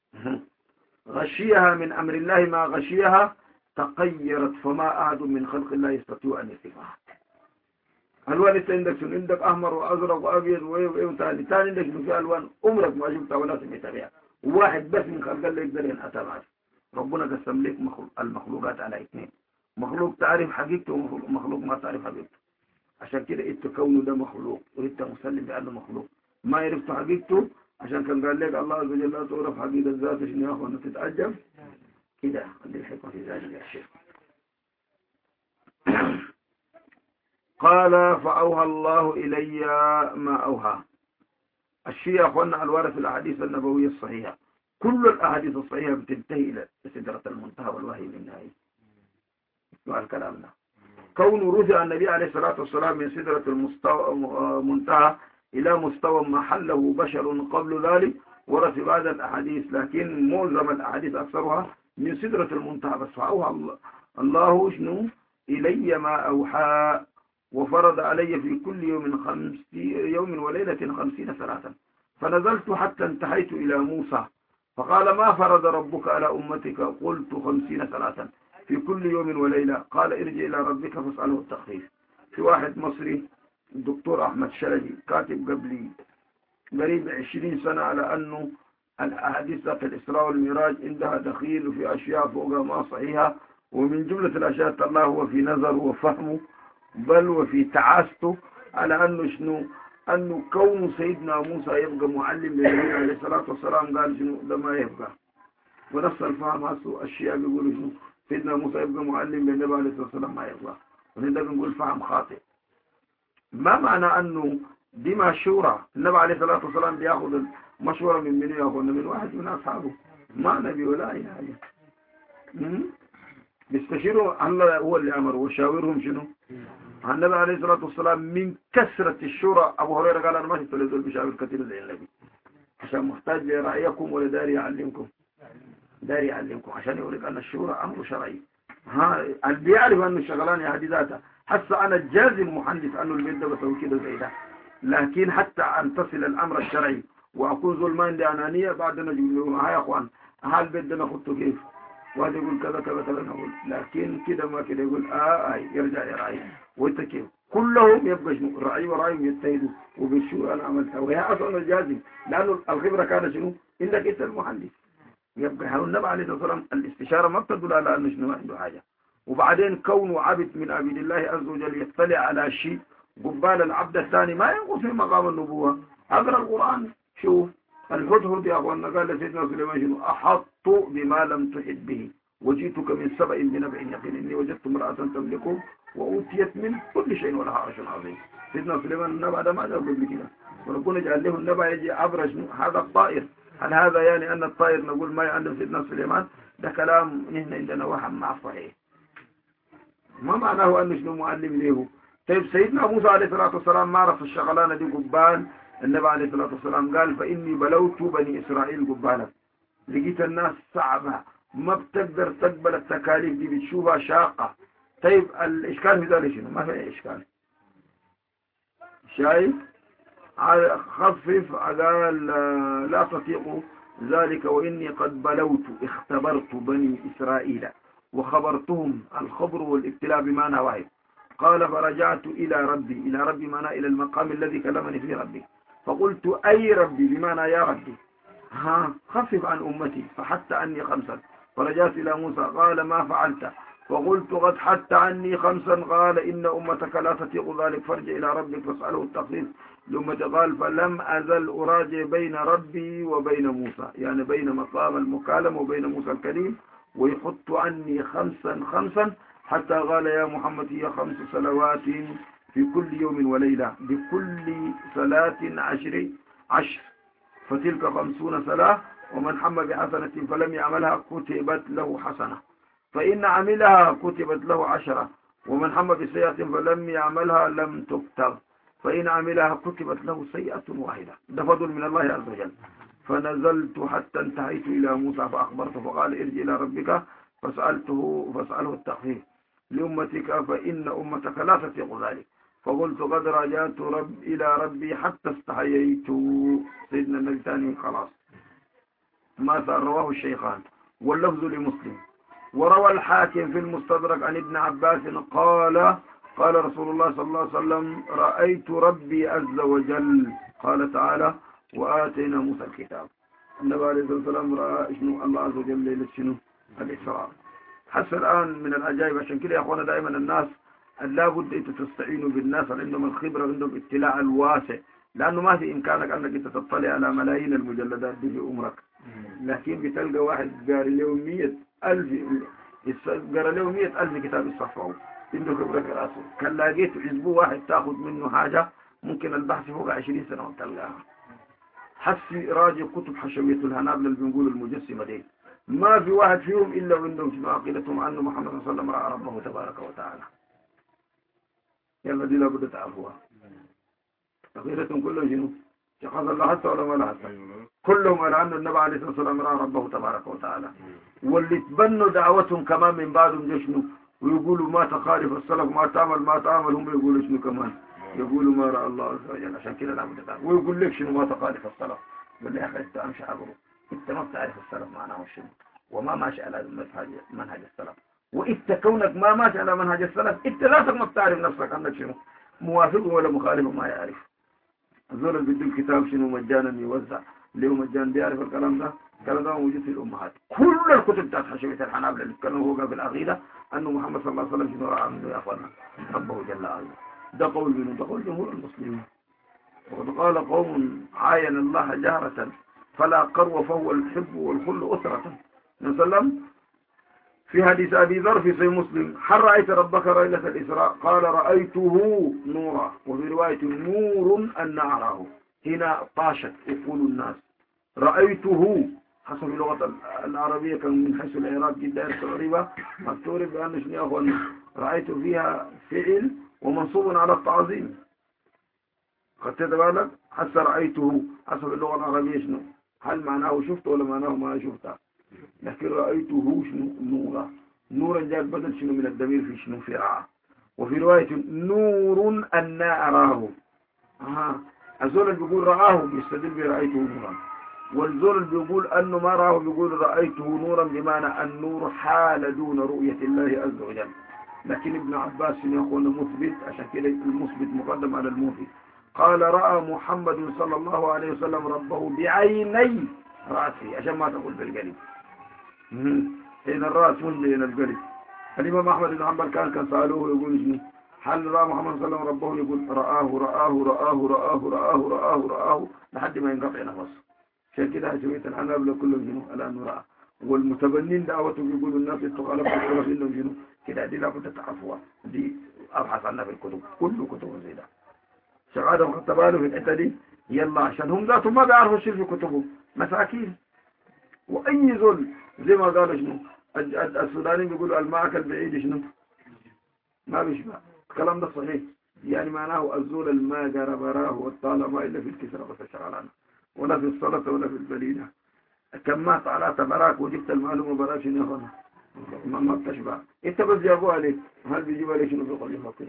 غشيها من أمر الله ما غشيها تقيرت فما أحد من خلق الله يستطيع أن يصفها. ألوان انت عندك شنو عندك أحمر وأزرق وأبيض وإيه وتاني تاني عندك شنو في ألوان عمرك ما شفتها ولا سمعت بها. واحد بس من خلق الله يقدر ينأتى معك. ربنا قسم لك المخلوقات على اثنين مخلوق تعرف حقيقته ومخلوق ما تعرف حقيقته. عشان كده انت كونه ده مخلوق وانت مسلم بأنه مخلوق ما عرفت حقيقته عشان كان قال لك الله عز وجل لا تعرف حقيقة الذات شنو يا أخوانا تتعجب كده. عندي الحكمة في ذلك يا شيخ. قال فأوهى الله إلي ما أوهى. الشيء يا أخوانا الوارد في الأحاديث النبوية الصحيحة، كل الأحاديث الصحيحة بتنتهي إلى سدرة المنتهى والوحي للنهاية. مع الكلام ده كون رفع النبي عليه الصلاة والسلام من سدرة المنتهى إلى مستوى ما حله بشر قبل ذلك ورد في بعض الأحاديث، لكن معظم الأحاديث أكثرها من سدرة المنتهى بس. فأوحى الله شنو إلي ما أوحى وفرض علي في كل يوم خمس يوم وليلة خمسين صلاة، فنزلت حتى انتهيت إلى موسى فقال ما فرض ربك على أمتك؟ قلت خمسين صلاة في كل يوم وليلة. قال ارجع إلى ربك فاسأله التخفيف. في واحد مصري الدكتور أحمد شلبي كاتب قبلي قريب عشرين سنة على أنه الأحاديث في الإسراء والميراج عندها دخيل وفي أشياء فوقها ما صحيحة، ومن جملة الأشياء الله هو في نظره وفهمه بل وفي تعاسته على أنه شنو أنه كون سيدنا موسى يبقى معلم للنبي عليه الصلاة والسلام قال شنو ده ما يبقى. ونفس الفهم هسه أشياء بيقولوا شنو سيدنا موسى يبقى معلم للنبي عليه الصلاة والسلام ما يبقى، ونحن بنقول فهم خاطئ. ما معنى أنه دي مشورة النبي عليه الصلاة والسلام بياخذ المشورة من من ياخذ من واحد من أصحابه ما نبي ولا أي حاجة، بيستشيروا الله هو اللي أمر وشاورهم شنو. النبي عليه الصلاة والسلام من كثرة الشورى أبو هريرة قال أنا ما شفت لذول بشاور كثير زي النبي عشان محتاج لرأيكم ولا داري يعلمكم، داري يعلمكم عشان يقول لك أن الشورى أمر شرعي. ها اللي بيعرف أنه الشغلان يا هذه ذاتها حتى أنا جازم محدث أنه البيت ده بسوي كده زي ده، لكن حتى أن تصل الأمر الشرعي وأكون ظلمان لأنانية بعد نجيب لهم ها يا أخوان ها البيت ده نخطه كيف واحد يقول كذا كذا كذا نقول، لكن كده ما كده يقول آه آه يرجع يراعي وانت كيف كلهم يبقى شنو رأي ورأيهم يتهدوا وبالشو أنا عملتها، وهي أصلا الجازم لأنه الخبرة كانت شنو إنك أنت المحدث. يبقى هل النبي عليه الصلاة والسلام الاستشارة ما بتدل على أنه شنو عنده حاجة. وبعدين كونه عبد من عبيد الله عز وجل يطلع على شيء قبال العبد الثاني ما ينقص في مقام النبوة. أقرأ القرآن شوف الهدهد يا أخوانا قال لسيدنا سليمان شنو أحط بما لم تحط به وجئتك من سبأ بنبأ يقين إني وجدت امرأة تملكه وأوتيت من كل شيء ولها عرش عظيم. سيدنا سليمان النبأ ده ما جاب قبل كده وربنا جعل له النبأ يجي عبر هذا الطائر. هل هذا يعني أن الطائر نقول ما يعلم سيدنا سليمان؟ ده كلام هنا عندنا وهم مع صحيح. ما معناه أنه شنو معلم له. طيب سيدنا موسى عليه الصلاة والسلام ما عرف الشغلانة دي قبال النبي عليه الصلاة والسلام قال فإني بلوت بني إسرائيل قبالا، لقيت الناس صعبة ما بتقدر تقبل التكاليف دي بتشوفها شاقة. طيب الإشكال في ذلك شنو؟ ما في إشكال شايف خفف قال لا تطيق ذلك وإني قد بلوت اختبرت بني إسرائيل وخبرتهم الخبر والابتلاء بمعنى واحد. قال فرجعت إلى ربي، إلى ربي معنى إلى المقام الذي كلمني فيه ربي، فقلت أي ربي بمعنى يا ربي ها خفف عن أمتي فحتى عني خمسا. فرجعت إلى موسى قال ما فعلت؟ فقلت قد حتى عني خمسا. قال إن أمتك لا تطيق ذلك فارجع إلى ربك فاسأله التخفيف لأمتي. قال فلم أزل أراجع بين ربي وبين موسى، يعني بين مقام المكالمة وبين موسى الكريم، ويحط عني خمسا خمسا حتى قال يا محمد هي خمس صلوات في كل يوم وليلة بكل صلاة عشر عشر فتلك خمسون صلاة، ومن حم بحسنة فلم يعملها كتبت له حسنة، فإن عملها كتبت له عشرة، ومن حم بسيئة فلم يعملها لم تكتب، فإن عملها كتبت له سيئة واحدة. ده فضل من الله عز وجل. فنزلت حتى انتهيت إلى موسى فأخبرته فقال ارجع إلى ربك فسألته فاسأله التخفيف لأمتك فإن أمتك لا تطيق ذلك. فقلت قد رجعت رب إلى ربي حتى استحييت. سيدنا النبي ثاني خلاص ما رواه الشيخان واللفظ لمسلم. وروى الحاكم في المستدرك عن ابن عباس قال قال رسول الله صلى الله عليه وسلم رأيت ربي عز وجل قال تعالى وآتينا موسى الكتاب. النبي عليه الصلاة والسلام رأى شنو الله عز وجل ليلة شنو الإسراء. حتى الآن من العجائب. عشان كده يا أخوانا دائما الناس لا بد أن تستعينوا بالناس عندهم الخبرة عندهم اطلاع الواسع لأنه ما في إمكانك أنك أنت تطلع على ملايين المجلدات دي في عمرك، لكن بتلقى واحد قاري له مية ألف قاري له مية ألف كتاب يصفعه عنده خبرة في راسه. كان لقيت حزبه واحد تاخذ منه حاجة ممكن البحث فوق عشرين سنة وتلقاها. حسي راجع كتب حشوية الهنابلة اللي بنقول المجسمة دي ما في واحد فيهم إلا وعندهم شنو عقيدتهم أن محمد صلى الله عليه وسلم رأى ربه تبارك وتعالى. يلا دي لابد تعرفوها. عقيدتهم كلهم شنو؟ شخص الله حتى ولا ما لا حتى كلهم على أن النبي عليه الصلاة والسلام رأى ربه تبارك وتعالى. واللي تبنوا دعوتهم كمان من بعدهم جشنوا ويقولوا ما تخالف السلف ما تعمل ما تعمل، هم يقولوا شنو كمان؟ يقولوا ما رأى الله عز وجل. عشان كده لابد تعرف. ويقول لك شنو ما تخالف السلف. يقول لي يا أخي أنت أمشي عبره، أنت ما بتعرف السلف معناه شنو وما ماشي على منهج السلف، وإنت كونك ما ماشي على منهج السلف أنت ذاتك ما بتعرف نفسك أنك شنو موافق ولا مخالف ما يعرف. الزول اللي بده الكتاب شنو مجانا يوزع اللي هو مجانا بيعرف الكلام ده. الكلام ده موجود في الأمهات. كل الكتب بتاعت حشوية الحنابلة اللي كانوا هو بالعقيدة أنه محمد صلى الله عليه وسلم شنو رأى منه يا أخوانا ربه جل وعلا. ده قول منه، ده قول جمهور المسلمين. وقد قال قوم عاين الله جهرة فلا قرو فهو الحب والخل أسرة. وسلم في حديث أبي ذر في صحيح مسلم هل رأيت ربك ليلة الإسراء؟ قال رأيته نورا، وفي رواية نور أن أراه. هنا طاشت أقول الناس رأيته حسب اللغة العربية كان من حيث العراق جدا تقريبا مكتوب بأن شنو يا أخوان رأيت فيها فعل ومنصوب على التعظيم. خدت بالك؟ حتى رأيته حسب اللغة العربية شنو؟ هل معناه شفته ولا معناه ما شفته؟ لكن رأيته شنو نورا. نورا جاء بدل شنو من الضمير في شنو في رأى. وفي رواية نور أن أراه. أها الزول اللي بيقول رآه بيستدل برأيته نورا، والزول اللي بيقول أنه ما رآه بيقول رأيته نورا بمعنى النور حال دون رؤية الله عز وجل. لكن ابن عباس يقول مثبت، عشان كده المثبت مقدم على الموفي. قال رأى محمد صلى الله عليه وسلم ربه بعيني رأسه، عشان ما تقول بالقلب. حين الرأس مش بين القلب. الإمام أحمد بن حنبل كان كان سألوه يقول شنو؟ هل رأى محمد صلى الله عليه وسلم ربه؟ يقول رآه رآه رآه رآه رآه رآه رآه لحد ما ينقطع نفسه. عشان كده شوية الحنابلة كلهم شنو؟ الآن رأى. والمتبنين دعوتهم يقولوا الناس يتقالوا في إنهم شنو؟ كده دي لابد تعرفوها. دي أبحث عنها في الكتب، كل كتب زي ده. شغالهم خدت باله في الحتة دي. يلا عشان هم ذاتهم ما بيعرفوا شيء في كتبهم مساكين. وأي زول زي ما قالوا شنو؟ السودانيين بيقولوا المعك البعيد شنو؟ ما بيشبه. الكلام ده صحيح. يعني معناه الزول الما قرب راه والطالما إلا في الكسرة بس شغلانه، ولا في الصلاة ولا في البليدة. كم ما طلعت براك وجبت المعلومة براك شنو ياخذها؟ ما ما بتشبه. انت بس جابوها عليك، هل بيجيبها لك شنو بيقول لك كده؟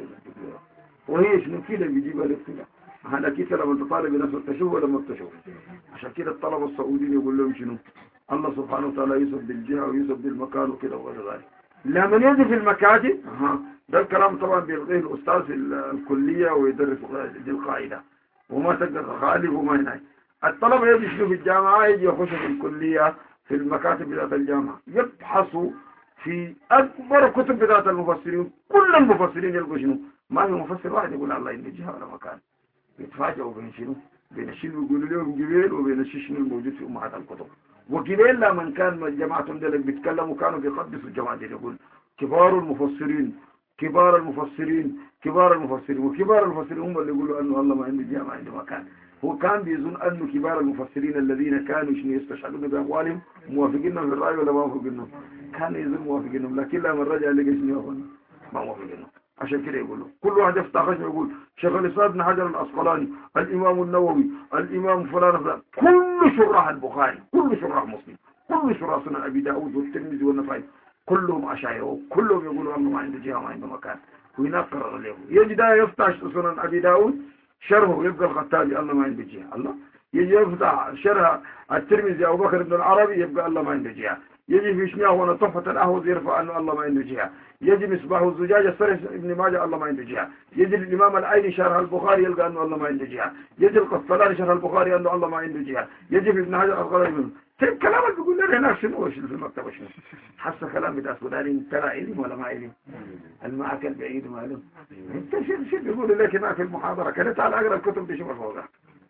وهي شنو كده بيجيبها لك كده؟ هذا كده لما تطالب بنفسك تشوف ولا ما بتشوف؟ عشان كده الطلبة السعوديين يقول لهم شنو؟ الله سبحانه وتعالى يوصف بالجهة ويوصف بالمكان وكده وغير ذلك. لما يجي في المكاتب ها ده الكلام طبعا بيلغيه الأستاذ في الكلية ويدرس دي القاعدة وما تقدر خالف وما هناك. الطلبة يجي في الجامعة يجي يخش في الكلية في المكاتب بتاعت الجامعة يبحثوا في أكبر كتب بتاعت المفسرين. كل المفسرين يلقوا شنو؟ ما في مفسر واحد يقول الله إن جهة ولا مكان. يتفاجئوا بين شنو؟ بين الشيء يقولوا لهم جبال وبين الشيء شنو الموجود في أمهات الكتب. وجبال لما كان جماعتهم دول بيتكلموا كانوا بيقدسوا الجماعة دي. يقول كبار المفسرين كبار المفسرين كبار المفسرين وكبار المفسرين هم اللي يقولوا أنه الله ما عنده جهة ما عنده مكان. هو كان بيظن أنه كبار المفسرين الذين كانوا شنو يستشهدون بأقوالهم موافقينهم في الرأي ولا ما موافقينهم؟ كان يظن موافقينهم، لكن لما رجع لقى شنو يا أخوانا ما موافقينهم. عشان كده يقولوا كل واحد يفتح خشم يقول شيخ الإسلام بن حجر العسقلاني، الإمام النووي، الإمام فلان فلان، كل شراح البخاري، كل شراح مسلم، كل شراح سنن أبي داود والترمذي والنسائي كلهم أشاعرة، كلهم يقولوا أنه ما عنده جهة ما عنده مكان. وهناك قرر له يجي ده يفتح سنن أبي داود شرحه يبقى الخطابي الله ما عنده جهة. الله يجي يفتح شرح الترمذي أبو بكر بن العربي يبقى الله ما عنده جهة. يجي في شنياه هنا طفة الأهوذ يرفع أنه الله ما عنده جهة. يجي مصباح الزجاجة سرس ابن ماجه الله ما عنده جهة. يجي الإمام العيني شرح البخاري يلقى أنه الله ما عنده جهة. يجي القسطلاني شرح البخاري أنه الله ما عنده جهة. يجي في ابن حجر العسقلاني منه. كلام اللي بيقول لنا هناك شنو وش في المكتبة شنو؟ حس كلام بتاع سوداني ترى علم ولا ما علم؟ المعك البعيد ما علم. انت شو شو بيقول لك هناك في المحاضرة؟ كانت على أقرأ الكتب دي شو فوقها؟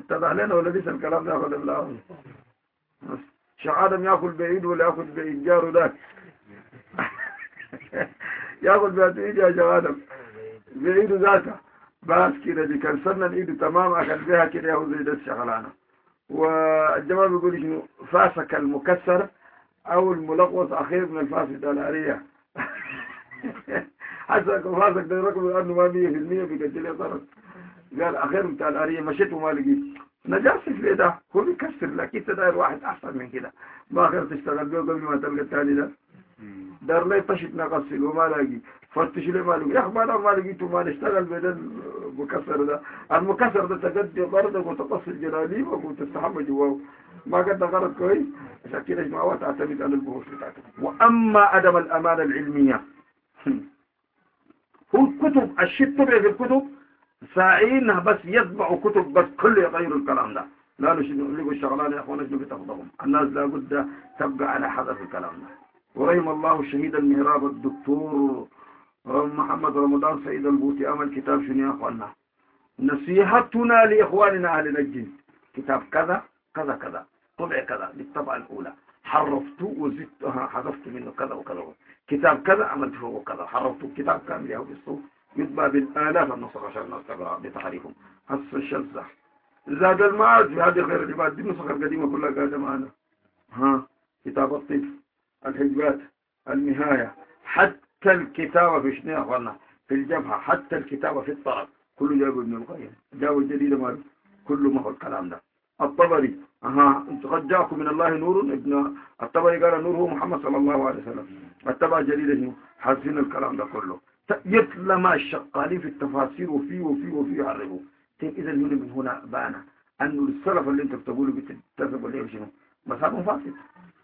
اتضح لنا ولا لسه الكلام ده ياخذ بالله. شيخ آدم ياكل بعيد ولا ياكل بعيد جاره ذاك؟ ياكل بعيد يا شيخ آدم بعيد ذاته بس كده دي كان سنن ايده تمام اكل بها كده ياخذ زي ده الشغلانه. والجماعه بيقول شنو فاسك المكسر او الملغوص اخير من الفاسد الاريه. حسك فاسك ده رقم لانه ما مية في المية بيقتل ضرر. قال اخير بتاع الاريه مشيت وما لقيت نجاح في ده هو بيكسر لك انت داير واحد احسن من كده ما خير تشتغل به قبل ما تلقى الثاني ده دار لي طشت نغسل وما لاقي فتش لي ما لقي يا اخي ما ما لقيته ما نشتغل بدل المكسر ده. المكسر ده تقدي غرضك وتقص الجلاليب وتستحمى جواه ما قد غرض كويس عشان كده جماعات تعتمد على البحوث بتاعتهم. واما عدم الامانه العلميه هو الكتب الشيء طبع في الكتب ساعينها بس يطبعوا كتب بس كل يغيروا الكلام ده. لا نشوفوا الشغلان يا اخوانا شنو بتاخذهم الناس لابد تبقى على حذر الكلام ده. ورحم الله الشهيد المهراب الدكتور محمد رمضان سيد البوتي عمل كتاب شنو يا اخوانا نصيحتنا لاخواننا اهل نجد كتاب كذا كذا كذا طبع كذا للطبعه الاولى حرفته وزدتها حذفت منه كذا وكذا كتاب كذا عملت فوقه كذا حرفته كتاب كامل يهو بالصوت يطبع بالالاف النسخ عشان الناس تقرا بتحريفهم. هسه الشزح زاد المعاد في هذه غير العباد دي النسخ القديمه كلها قاعده معنا. ها كتاب الطب الحجبات النهايه حتى الكتابه في شنو يا اخوانا في الجبهه حتى الكتابه في الطرف كله جابوا ابن القيم جابوا الجديد ما كله ما هو الكلام ده. الطبري اها قد جاءكم من الله نور ابن الطبري قال نور هو محمد صلى الله عليه وسلم. التبع جديد شنو حاسين الكلام ده كله يطلع ما الشقالين في التفاسير وفيه وفيه وفيه يعرفوا. اذا هنا من هنا بان انه السلف اللي انت بتقوله بتتفقوا عليه شنو مذهبهم فاسد.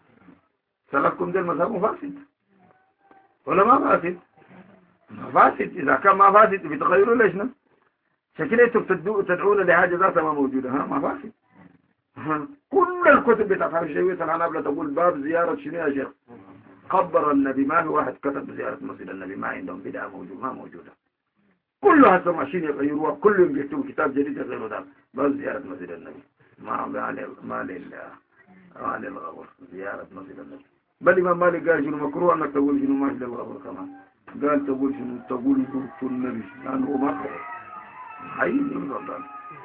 سلفكم ده مذهبهم فاسد ولا ما فاسد؟ فاسد. اذا كان ما فاسد بتغيروا ليش نعم شكله انتم تدعون لحاجه ذاتها ما موجوده. ها ما فاسد. ها كل الكتب بتاعت الشيوعيه العنابله تقول باب زياره شنو يا شيخ قبر النبي ما في واحد كتب زياره مسجد النبي ما عندهم بدعه موجوده ما موجوده كلها ماشيين يغيروها كلهم يكتبوا كتاب جديد يغيروا ده بس زياره مسجد النبي ما ما ما ما للغبر زياره مسجد النبي. بل الامام مالك قال شنو مكروه انك تقول شنو ماشي للغبر كمان قال تقول شنو تقول زرت النبي لانه هو ما حي من رمضان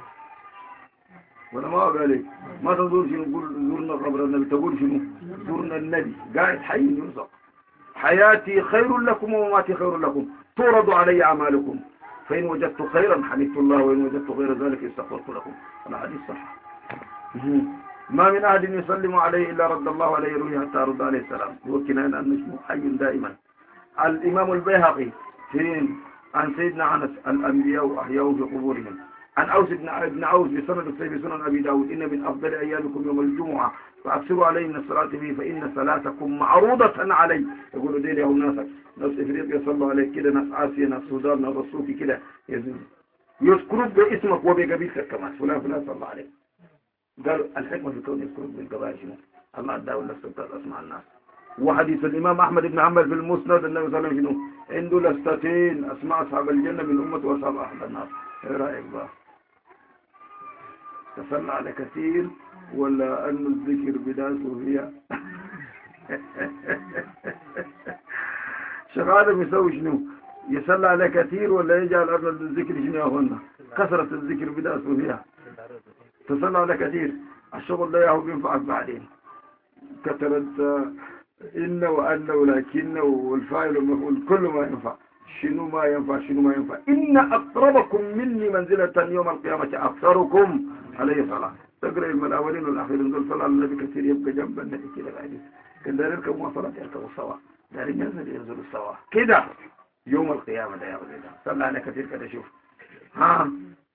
ولا ما قال لي ما تقول شنو نقول زورنا قبر النبي تقول شنو زورنا النبي قاعد حي يرزق. حياتي خير لكم ومماتي خير لكم تورد علي اعمالكم فان وجدت خيرا حمدت الله وان وجدت غير ذلك استغفرت لكم. الحديث صح. ما من احد يسلم عليه الا رد الله عليه روحه حتى رد عليه السلام. وكنا ان نسمو حي دائما. الامام البيهقي فين عن سيدنا انس الانبياء احياء في قبورهم عن اوس بن ابن عوف بسند السيف سنن ابي داود ان من افضل ايامكم يوم الجمعه فاكثروا عليه من الصلاه فيه فان صلاتكم معروضه علي. يقولوا دي لهم ناسك ناس افريقيا صلوا عليك كده ناس اسيا ناس السودان ناس الصوفي كده يذكروك باسمك وبقبيلتك كمان فلان فلان صلى عليك. قالوا الحكمه في كون يذكروك بالقبائل شنو الله اداه لك اسمع الناس. وحديث الامام احمد بن حنبل في المسند النبي صلى الله عليه وسلم عنده لستين اسماء اصحاب الجنه من امه واصحاب احد النار. ايه رايك بقى تصلى على كثير ولا انه الذكر بدايته فيها؟ شغال يسوي شنو يصلى على كثير ولا يجعل أرض الذكر شنو يا اخوانا كثرة الذكر بدايته فيها. تصلى على كثير الشغل ده ياهو بينفعك بعدين كثرة إن وأن ولكن والفاعل والمفعول كل ما ينفع شنو ما ينفع شنو ما ينفع. إن أقربكم مني منزلة يوم القيامة أكثركم عليه صلاة. تقرأ من الأولين والآخرين دول صلاة النبي كثير يبقى جنب النبي كده بعدين كان دارين كم وصلت يركبوا سوا دارين ينزل ينزلوا سوا كده يوم القيامة ده يا ولد صلى على كثير كده شوف. ها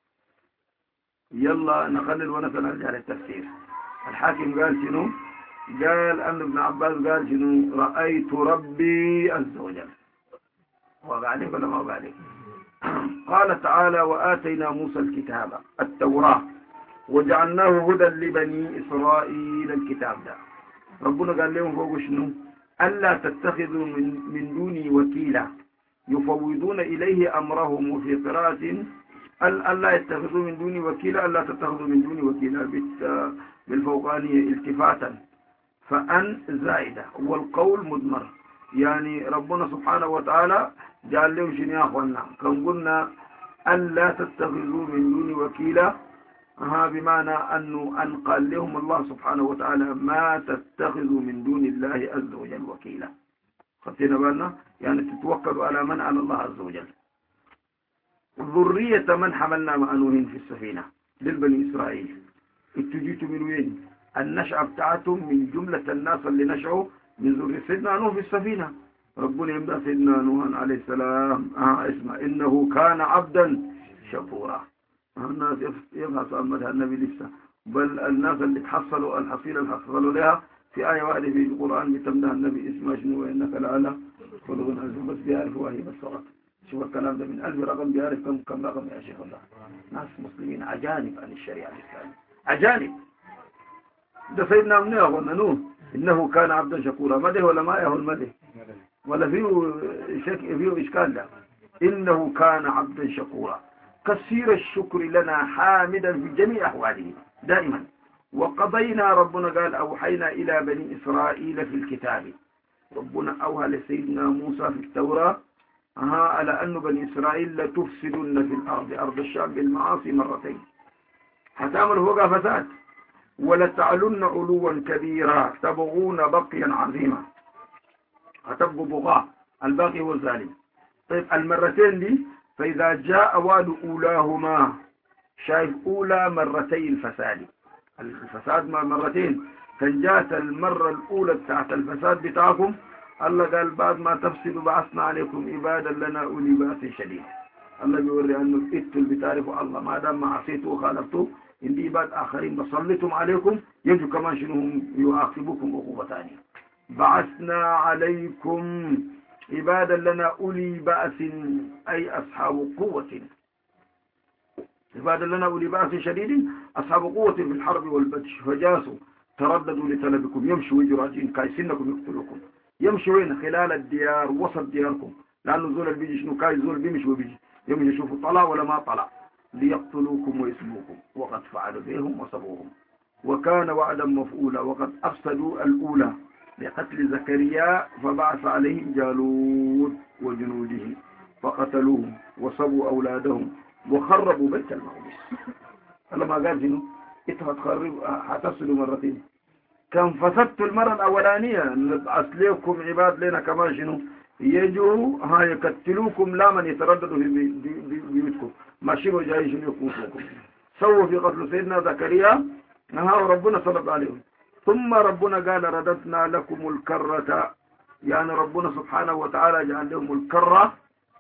يلا نقلل ونرجع للتفسير. الحاكم قال شنو قال أن ابن عباس قال شنو رأيت ربي عز وجل وقال ولا ما قال. قال تعالى وآتينا موسى الكتاب التوراة وجعلناه هدى لبني إسرائيل. الكتاب ده ربنا قال لهم فوق شنو ألا تتخذوا من, من دوني وكيلا يفوضون إليه أمرهم. وفي قراءة ألا يتخذوا من دوني وكيلا، ألا تتخذوا من دوني وكيلا بالفوقانية التفاتا، فأن زائدة والقول مضمر. يعني ربنا سبحانه وتعالى قال لهم شنو يا أخوانا، كان قلنا ألا تتخذوا من دوني وكيلا، ها بمعنى أنه أن قال لهم الله سبحانه وتعالى ما تتخذوا من دون الله عز وجل وكيلا. خدتنا بالنا؟ يعني تتوكلوا على من؟ على الله عز وجل. ذرية من حملنا مع نوح في السفينة للبني إسرائيل، اتجيتوا من وين؟ النشأة بتاعتهم من جملة الناس اللي نشأوا من ذرية سيدنا نوح في السفينة. ربنا يمدى سيدنا نوح عليه السلام آه اسمع إنه كان عبدا شكورا. الناس يبحثوا عن مدح النبي لسه، بل الناس اللي تحصلوا الحصيلة اللي حصلوا لها في آية واحدة في القرآن بتمدح النبي اسمه شنو؟ وإنك لعلى خلق عظيم. بس بيعرفوا وهي بس فقط. شوف الكلام ده من ألف رقم بيعرف كم كم رقم يا شيخ الله. ناس مسلمين أجانب عن الشريعة الإسلامية، أجانب. ده سيدنا من يقول نوح إنه كان عبدا شكورا، مده ولا ما يهو المده ولا فيه شك فيه إشكال ده. إنه كان عبدا شكورا كثير الشكر لنا حامدا في جميع أحواله دائما. وقضينا ربنا قال أوحينا إلى بني إسرائيل في الكتاب، ربنا أوحى لسيدنا موسى في التوراة ها على أن بني إسرائيل لتفسدن في الأرض، أرض الشام بالمعاصي مرتين، هتعملوا فوقها فساد، ولتعلن علوا كبيرا تبغون بقيا عظيما، هتبقوا بغاء، الباقي هو الظالم. طيب المرتين دي فإذا جاء وعد أولاهما، شايف أولى مرتي الفساد، الفساد ما مرتين، كان جاءت المرة الأولى بتاعت الفساد بتاعكم الله قال بعد ما تفسدوا بعثنا عليكم عبادا لنا أولي بأس شديد. الله بيوري أنه الإتل بتعرفوا الله ما دام ما عصيتوا وخالفتوا إن عباد آخرين بصلتم عليكم يجوا كمان شنو يعاقبوكم عقوبة ثانية. بعثنا عليكم عبادا لنا أولي بأس أي أصحاب قوة، عبادا لنا أولي بأس شديد أصحاب قوة في الحرب والبطش، فجاسوا ترددوا لطلبكم، يمشوا يجراجين كايسينكم يقتلوكم، يمشوا وين؟ خلال الديار وسط دياركم، لأنه زول بيجي شنو كاي زول بيمشي وبيجي يمشي يشوفوا طلع ولا ما طلع ليقتلوكم ويسلوكم، وقد فعلوا بهم وصبوهم وكان وعدا مفعولا. وقد أفسدوا الأولى بقتل زكريا فبعث عليهم جالوت وجنوده فقتلوهم وصبوا أولادهم وخربوا بيت المقدس. لما قال شنو؟ انتوا هتخربوا هتفسدوا مرتين، كان فسدتوا المرة الأولانية نبعث لكم عباد لنا كمان شنو يجوا ها يقتلوكم لا من يترددوا في بيوتكم ماشيين وجايين شنو يقتلوكم. سووا في قتل سيدنا زكريا ها ربنا صلى الله عليه. ثم ربنا قال رددنا لكم الكرة، يعني ربنا سبحانه وتعالى جعل لهم الكرة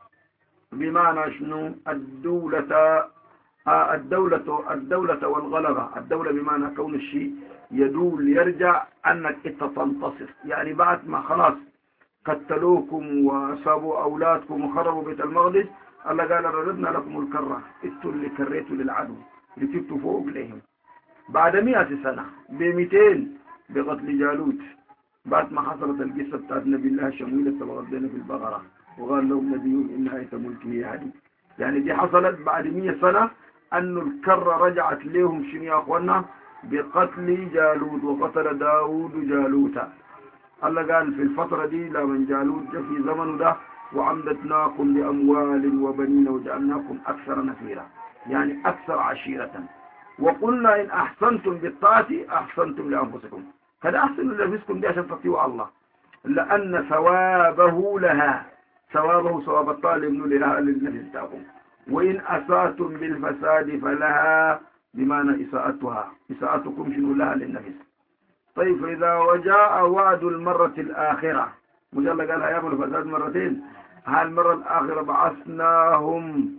بمعنى شنو الدولة الدولة الدولة والغلبة. الدولة بمعنى كون الشيء يدول يرجع أنك انت تنتصر، يعني بعد ما خلاص قتلوكم وصابوا أولادكم وخربوا بيت المقدس الله قال رددنا لكم الكرة، انتوا اللي كريتوا للعدو اللي تبتوا فوق لهم بعد مئة سنة بمئتين بقتل جالوت، بعد ما حصلت القصة بتاعت نبي الله شمويل تبغضنا في البقرة وقال لهم نبيهم إن آية ملكه هذه، يعني دي حصلت بعد مئة سنة أن الكرة رجعت لهم شنو يا أخوانا بقتل جالوت وقتل داود جالوتا. الله قال في الفترة دي لمن جالوت جاء في زمن ده وعمدتناكم بأموال وبنين وجعلناكم أكثر نفيرا، يعني أكثر عشيرة. وقلنا إن أحسنتم بالطاعة أحسنتم لأنفسكم، هذا أحسن لنفسكم دي عشان تطيعوا الله، لأن ثوابه لها، ثوابه ثواب الطالب لها للنفس بتاعكم. وإن أسأتم بالفساد فلها بمعنى إساءتها، إساءتكم شنو لها للنفس. طيب فإذا وجاء وعد المرة الآخرة مجلد قال هيعمل فساد مرتين، هالمرة الآخرة بعثناهم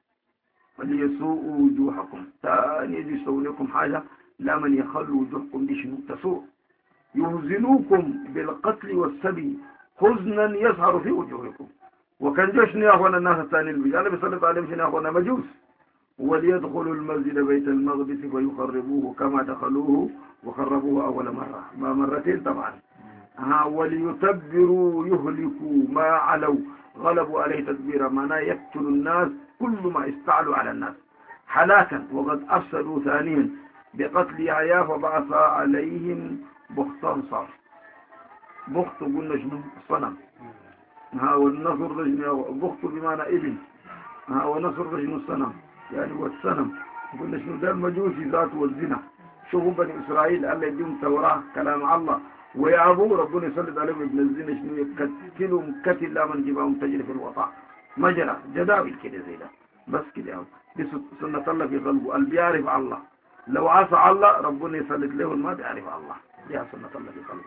ليسوءوا وجوهكم، ثاني يجي يسوي لكم حاجة لا من يخلوا وجوهكم دي شنو تسوء، يهزنوكم بالقتل والسبي حزنا يظهر في وجوهكم. وكان جوشني يا أخوانا الناس الثانيين اللي قال بيصلي عليهم شنو يا أخوانا مجوس، وليدخلوا المسجد بيت المقدس فيخربوه كما دخلوه وخربوه أول مرة، ما مرتين طبعا. ها وليتبروا يهلكوا ما علوا غلبوا عليه تدبيرا، معناه يقتلوا الناس كل ما استعلوا على الناس. حلاكا وقد أفسدوا ثانيا بقتل يحيى فبعث عليهم بختنصر. بخت قلنا شنو؟ صنم. ها والنصر رجل بخت بمعنى ابن. ها ونصر رجل الصنم يعني والصنم. قلنا شنو؟ ده المجوسي ذات والزنا. شوفوا بني إسرائيل الله يديهم توراة كلام الله ويعبوا ربنا يسلط عليهم ابن الزنا شنو يقتلهم قتل لا من جباهم تجري في الوطاء مجرى جداول كده زي ده بس كده. دي سنة الله في قلبه اللي بيعرف الله لو عصى الله ربنا يسلط له ما بيعرف الله. دي سنة الله في قلبه.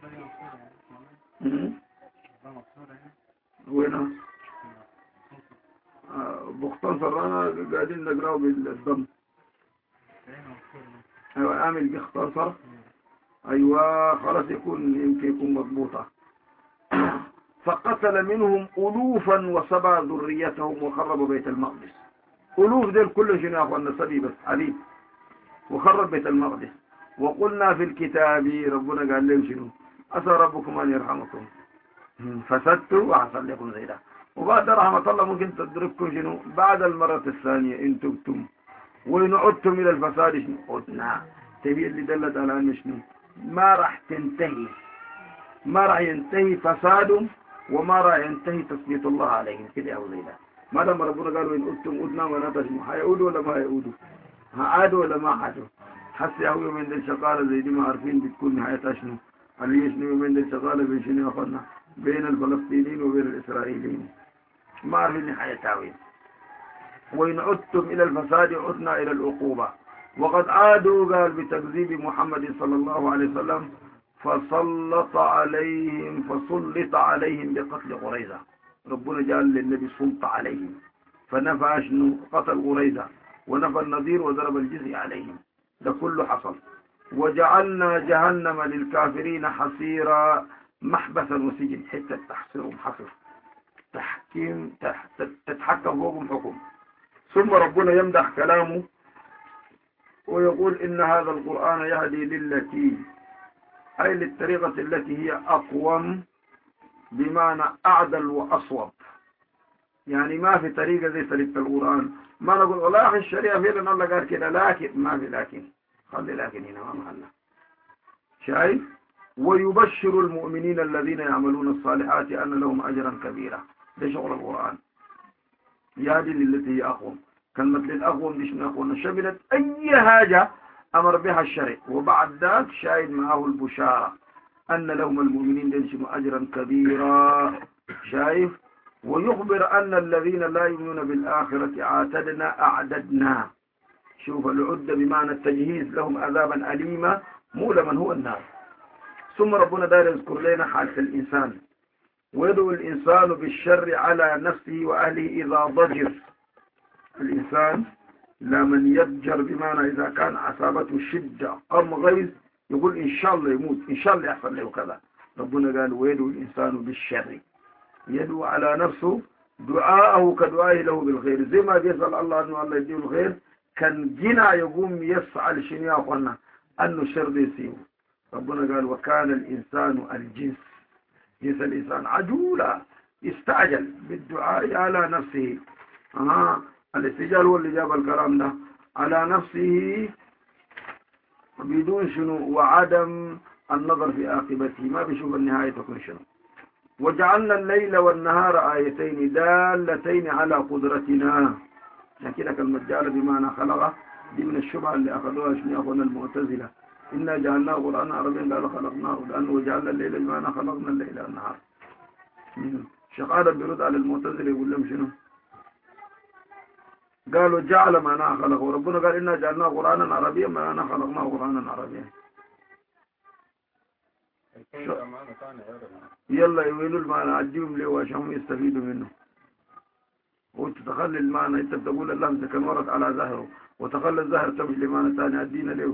وين بختصر أنا قاعدين نقرأه بالضم. أيوة أعمل بيختصر. أيوة خلاص يكون يمكن يكون مضبوطة. فقتل منهم ألوفا وسبع ذريتهم وخرب بيت المقدس. ألوف دول كل شنو يا أخوانا سبي بس حليب وخرب بيت المقدس. وقلنا في الكتاب ربنا قال لهم شنو؟ عسى ربكم أن يرحمكم فسدتوا وحصل لكم زي ده. وبعد رحمة الله ممكن تدرككم شنو؟ بعد المرة الثانية إن تبتم وإن عدتم إلى الفساد شنو؟ عدنا. تبي اللي دلت على أن شنو؟ ما راح تنتهي ما راح ينتهي فسادهم وما راح ينتهي تسليط الله عليهم كده أو زي ده. ما دام ربنا قالوا إن عدتم عدنا معناتها شنو؟ هيعودوا ولا ما هيعودوا؟ عادوا ولا ما عادوا؟ حس يا هو من دل شغالة زي دي ما عارفين بتكون نهايتها شنو؟ اللي شنو من دل شغالة بين شنو يا أخوانا؟ بين الفلسطينيين وبين الإسرائيليين ما عارفين نهايتها وين. وإن عدتم إلى الفساد عدنا إلى العقوبة. وقد عادوا قال بتكذيب محمد صلى الله عليه وسلم فسلط عليهم فسلط عليهم بقتل قريظة. ربنا جعل للنبي سلط عليهم فنفى شنو؟ قتل قريظة ونفى النذير وضرب الجزي عليهم. ده كله حصل. وجعلنا جهنم للكافرين حصيرا محبسا وسجن حتى تحصرهم حصر تحكيم تتحكم فوقهم حكم. ثم ربنا يمدح كلامه ويقول إن هذا القرآن يهدي للتي أي للطريقة التي هي أقوم بمعنى أعدل وأصوب. يعني ما في طريقة زي طريقة القرآن. ما نقول والله يا أخي الشريعة فعلا الله قال كده لكن ما في لكن خلي لكن هنا ما محلنا شايف. ويبشر المؤمنين الذين يعملون الصالحات أن لهم أجرا كبيرا. ده شغل القرآن يهدي للتي هي أقوم. كلمة للأقوم دي شنو أخوانا؟ شملت أي حاجة أمر بها الشرع وبعد ذلك شاهد معه البشارة أن لهم المؤمنين ينشموا أجرا كبيرا. شايف. ويخبر أن الذين لا يؤمنون بالآخرة اعتدنا أعددنا. شوف العد بمعنى التجهيز لهم عذابا أليما مولما هو النار. ثم ربنا دار يذكر لنا حالة الإنسان ويدعو الإنسان بالشر على نفسه وأهله إذا ضجر. الإنسان لمن يضجر بمعنى إذا كان أصابته شدة قم غيظ يقول إن شاء الله يموت إن شاء الله يحصل له كذا. ربنا قال ويدعو الإنسان بالشر يدعو على نفسه دعاءه كدعائه له بالخير. زي ما بيسأل الله أنه الله يديه الخير كان جنا يقوم يسعى لشنو يا أخوانا أنه الشر يسيبه. ربنا قال وكان الإنسان الجنس جنس الإنسان عجولا يستعجل بالدعاء على نفسه. آه. الاستجال هو اللي جاب الكلام ده على نفسه بدون شنو وعدم النظر في عاقبته ما بيشوف النهاية تكون شنو. وجعلنا الليل والنهار آيتين دالتين على قدرتنا. عشان كده كلمة جعل بمعنى خلقه دي من الشبهة اللي أخذوها شنو أخونا المعتزلة. إنا جعلناه قرآن عربيا قالوا خلقناه لأنه وجعلنا الليل بمعنى خلقنا الليل والنهار. الشيخ آدم بيرد على المعتزلة يقول لهم شنو؟ قالوا جعل معناه خلقه وربنا قال إنا جعلناه قرآنا عربيا معناه خلقناه قرآنا عربيا. يلا يويلوا المعنى عجيهم ليه وعشان يستفيدوا منه. وانت تخلي المعنى انت بتقول اللمس كان ورد على ظهره وتخلي الظهر تمشي لمعنى ثاني عدينا له.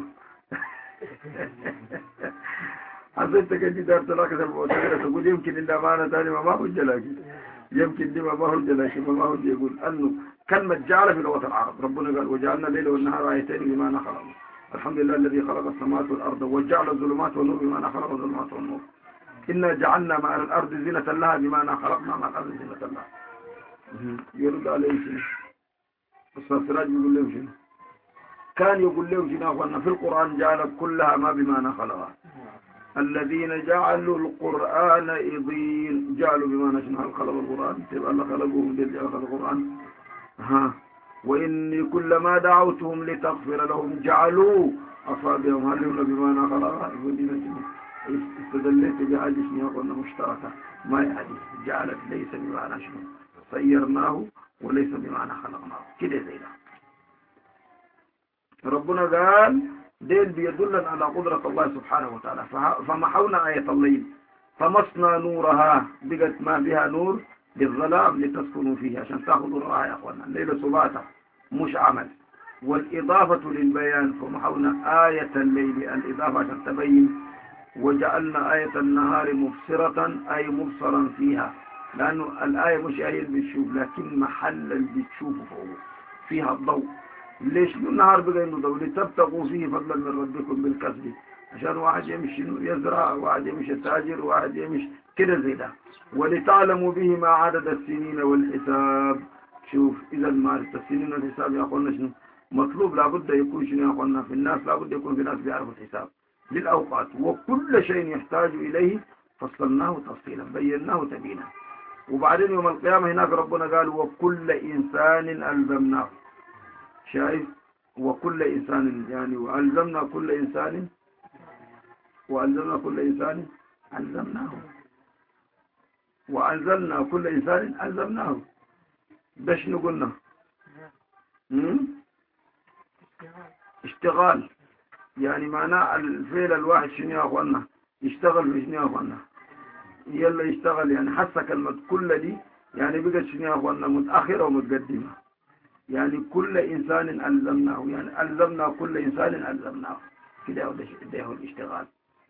حسيت كنت دار تلاقي المعتزلة تقول يمكن إلا معنى ثاني ما هو الجلاكي يمكن دي ما هو الجلاكي ما هو يقول أنه كلمة جعل في لغة العرب. ربنا قال وجعلنا الليل والنهار آيتين بمعنى خلق. الحمد لله الذي خلق السماوات والأرض وجعل الظلمات والنور بمعنى خلق الظلمات والنور. إنا جعلنا مع الأرض زينة لها بمعنى خلقنا مع الأرض زينة لها. يرد عليه شنو؟ السراج يقول لهم شنو؟ كان يقول له شنو في القرآن جعل كلها ما بمعنى خلقها. الذين جعلوا القرآن إضين جعلوا بمعنى شنو خلق القرآن تبقى الله خلقوهم دل خلق القرآن. ها وإني كلما دعوتهم لتغفر لهم جعلوا أصابعهم هل هم بمعنى خلقها استدلت بحاجة شنو قلنا مشتركة ما يعني جعلت ليس بمعنى شنو صيرناه وليس بمعنى خلقناه كده زي ده. ربنا قال ديل بيدلنا على قدرة الله سبحانه وتعالى. فمحونا آية الليل فمسنا نورها بقت ما بها نور بالظلام لتسكنوا فيه عشان تاخذوا الراحة يا أخوانا. الليل سباتا مش عمل. والإضافة للبيان فمحونا آية الليل الإضافة عشان تبين. وجعلنا آية النهار مبصرة أي مبصرا فيها لأنه الآية مش آية اللي بتشوف لكن محل اللي بتشوفه فوق فيها الضوء. ليش النهار بقى انه ضوء لتبتغوا فيه فضلا من ربكم بالكسب عشان واحد يمشي يزرع واحد يمشي تاجر واحد يمشي كده زي ده. ولتعلموا به ما عدد السنين والحساب. شوف إذا ما السنين والحساب يا أخوانا شنو مطلوب لابد يكون شنو يا أخوانا في الناس لابد يكون في ناس بيعرفوا الحساب للأوقات. وكل شيء يحتاج إليه فصلناه تفصيلا بيناه تبينا. وبعدين يوم القيامة هناك ربنا قال وكل إنسان ألزمناه. شايف وكل إنسان يعني وألزمنا كل إنسان وألزمنا كل إنسان ألزمناه وأنزلنا كل إنسان ألزمناه. ده شنو قلنا؟ اشتغال يعني معناه الفعل الواحد شنو يا أخوانا يشتغل في شنو يا أخوانا يلا يشتغل يعني حسا كلمة كل دي يعني بقت شنو يا أخوانا متأخرة ومتقدمة. يعني كل إنسان ألزمناه يعني ألزمنا كل إنسان ألزمناه كده هو الاشتغال.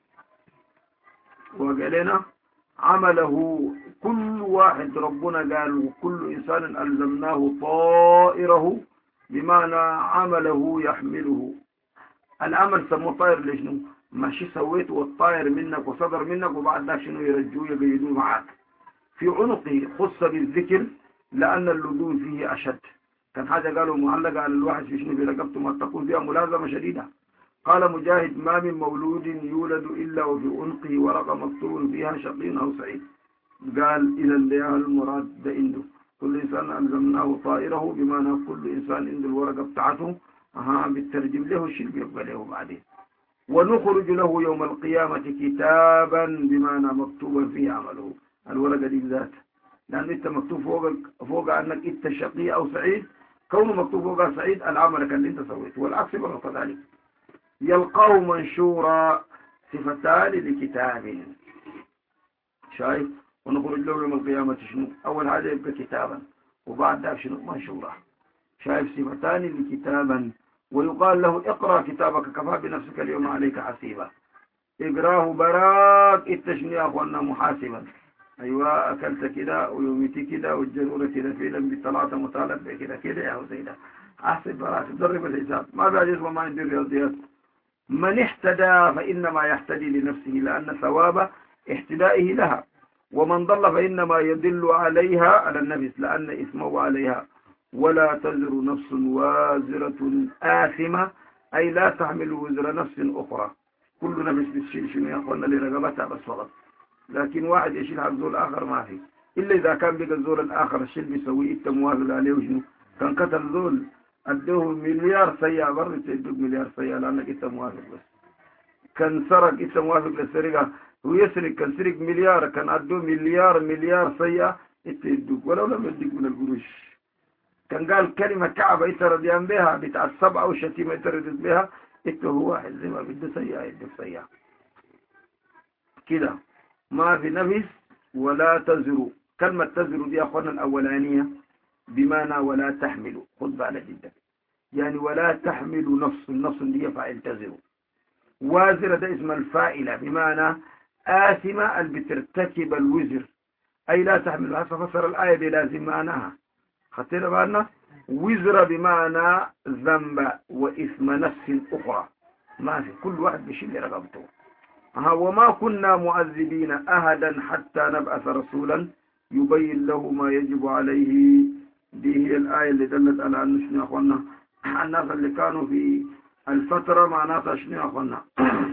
وقالنا عمله كل واحد ربنا قال كل إنسان ألزمناه طائره بمعنى عمله يحمله. العمل سموه طائر لشنو ماشي سويته والطائر منك وصدر منك وبعد ذلك شنو يرجوه يقيدوه معاك. في عنقه خص بالذكر لأن اللدود فيه أشد. كان حاجة قالوا معلقة على الواحد في شنو برقبته ما تكون فيها ملازمة شديدة. قال مجاهد ما من مولود يولد إلا وفي عنقه ورقة مكتوب فيها شقي أو سعيد. قال إذا ده المراد ده عنده كل إنسان ألزمناه طائره بمعنى كل إنسان عنده الورقة بتاعته أها بترجم له الشيء بيقبل له بعدين. ونخرج له يوم القيامة كتابا بمعنى مكتوبا فيه عمله. الورقة دي ذات لأن أنت مكتوب فوق فوق عنك أنت شقي أو سعيد كونه مكتوب فوق سعيد العمل اللي أنت سويته والعكس بقى كذلك. يلقاه منشورا صفتان لكتاب. شايف ونخرج له يوم القيامة شنو أول حاجة يبقى كتابا وبعد ذلك شنو منشورا. شايف صفتان لكتابا. ويقال له اقرأ كتابك كفى بنفسك اليوم عليك حسيبا. اقراه براك التشني يا أخوانا محاسبا. أيوة أكلت كده ويوميتي كده والجرورة كده فيلا بالثلاثة مطالب بكده كده يا حسيدة أحسب براك درب الحساب ما بعجز وما يدير رياضيات. من اهتدى فإنما يهتدي لنفسه لأن ثواب اهتدائه لها. ومن ضل فإنما يدل عليها على النفس لأن إثمه عليها. ولا تزر نفس وازرة آثمة أي لا تحمل وزر نفس أخرى. كل نفس بتشيل شنو يا أخوانا لرقبتها بس فقط. لكن واحد يشيل حق زول آخر ما في إلا إذا كان بقى الزول الآخر الشيل بيسويه التموازل عليه وشنو كان قتل زول أدوه مليار سيئة برضه تدوك مليار سيئة لأنك أنت موافق بس. كان سرق أنت موافق للسرقة ويسرق كان سرق مليار كان أدوه مليار مليار سيئة أنت يدوك ولو لم يديك من القروش. كان قال كلمة كعبة أنت رضيان بها بتاع السبعة والشتيمة أنت رضيت بها أنت هو واحد زي ما بده سيئة يدوك سيئة كده. ما في نفس ولا تزر. كلمة تزر دي أخوانا الأولانية بمعنى ولا تحمل خذ بالك جدا يعني ولا تحمل نفس النفس دي فاعل تزر. وازرة ده اسم الفاعلة بمعنى آثمة اللي بترتكب الوزر أي لا تحمل. هذا فسر الآية بلازم معناها خطينا بالنا. وزر بمعنى ذنب وإثم نفس أخرى ما في كل واحد بيشيل رقبته. ها وما كنا معذبين أحدا حتى نبعث رسولا يبين له ما يجب عليه. دي هي الآية اللي دلت على أن شنو يا أخوانا الناس اللي كانوا في الفترة معناتها شنو يا أخوانا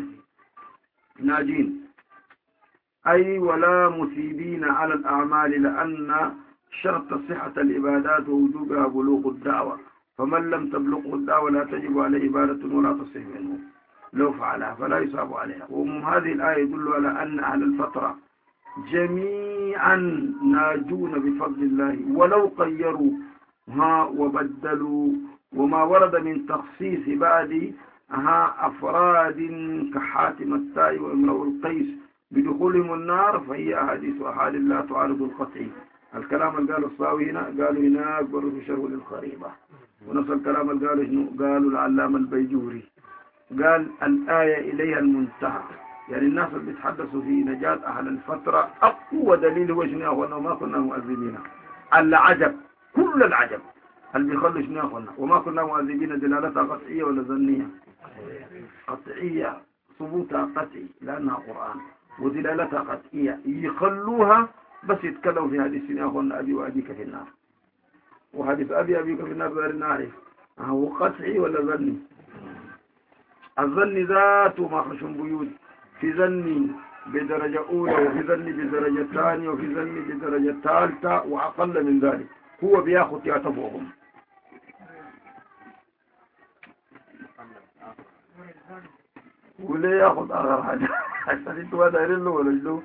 ناجين، أي ولا مثيبين على الأعمال، لأن شرط صحة العبادات ووجوبها بلوغ الدعوة، فمن لم تبلغه الدعوة لا تجب عليه عبادة ولا تصح منه لو فعلها فلا يصاب عليها. ومن هذه الآية يدل على أن أهل الفترة جميعا ناجون بفضل الله ولو غيروا ها وبدلوا، وما ورد من تخصيص بعد ها أفراد كحاتم التائي وامرؤ القيس بدخولهم النار فهي أحاديث أحاد لا تعارض القطعي. الكلام اللي قالوا الصاوي هنا قالوا هناك برضو في شرح الخريبة، ونفس الكلام اللي قالوا شنو قالوا العلامة البيجوري قال الآية إليها المنتهى. يعني الناس اللي بيتحدثوا في نجاة أهل الفترة أقوى دليل هو شنو يا أخوانا وما كنا مؤذبين. العجب كل العجب اللي بيخلوا شنو يا أخوانا وما كنا مؤذبين دلالتها قطعية ولا ظنية؟ قطعية، ثبوتها قطعي لأنها قرآن، ودلالتها قطعية يخلوها بس يتكلموا في هذه السنة يا أخوانا أبي وأبيك في النار، وحديث أبي أبيك في النار غير نعرف هو قطعي ولا ظني. الظن ذاته ما خشم بيوت، في ظني بدرجة أولى وفي ظني بدرجة ثانية وفي ظني بدرجة ثالثة وأقل من ذلك، هو بياخد يعتبرهم. وليه ياخد آخر حاجة عشان انتوا دايرين له ولا شنو؟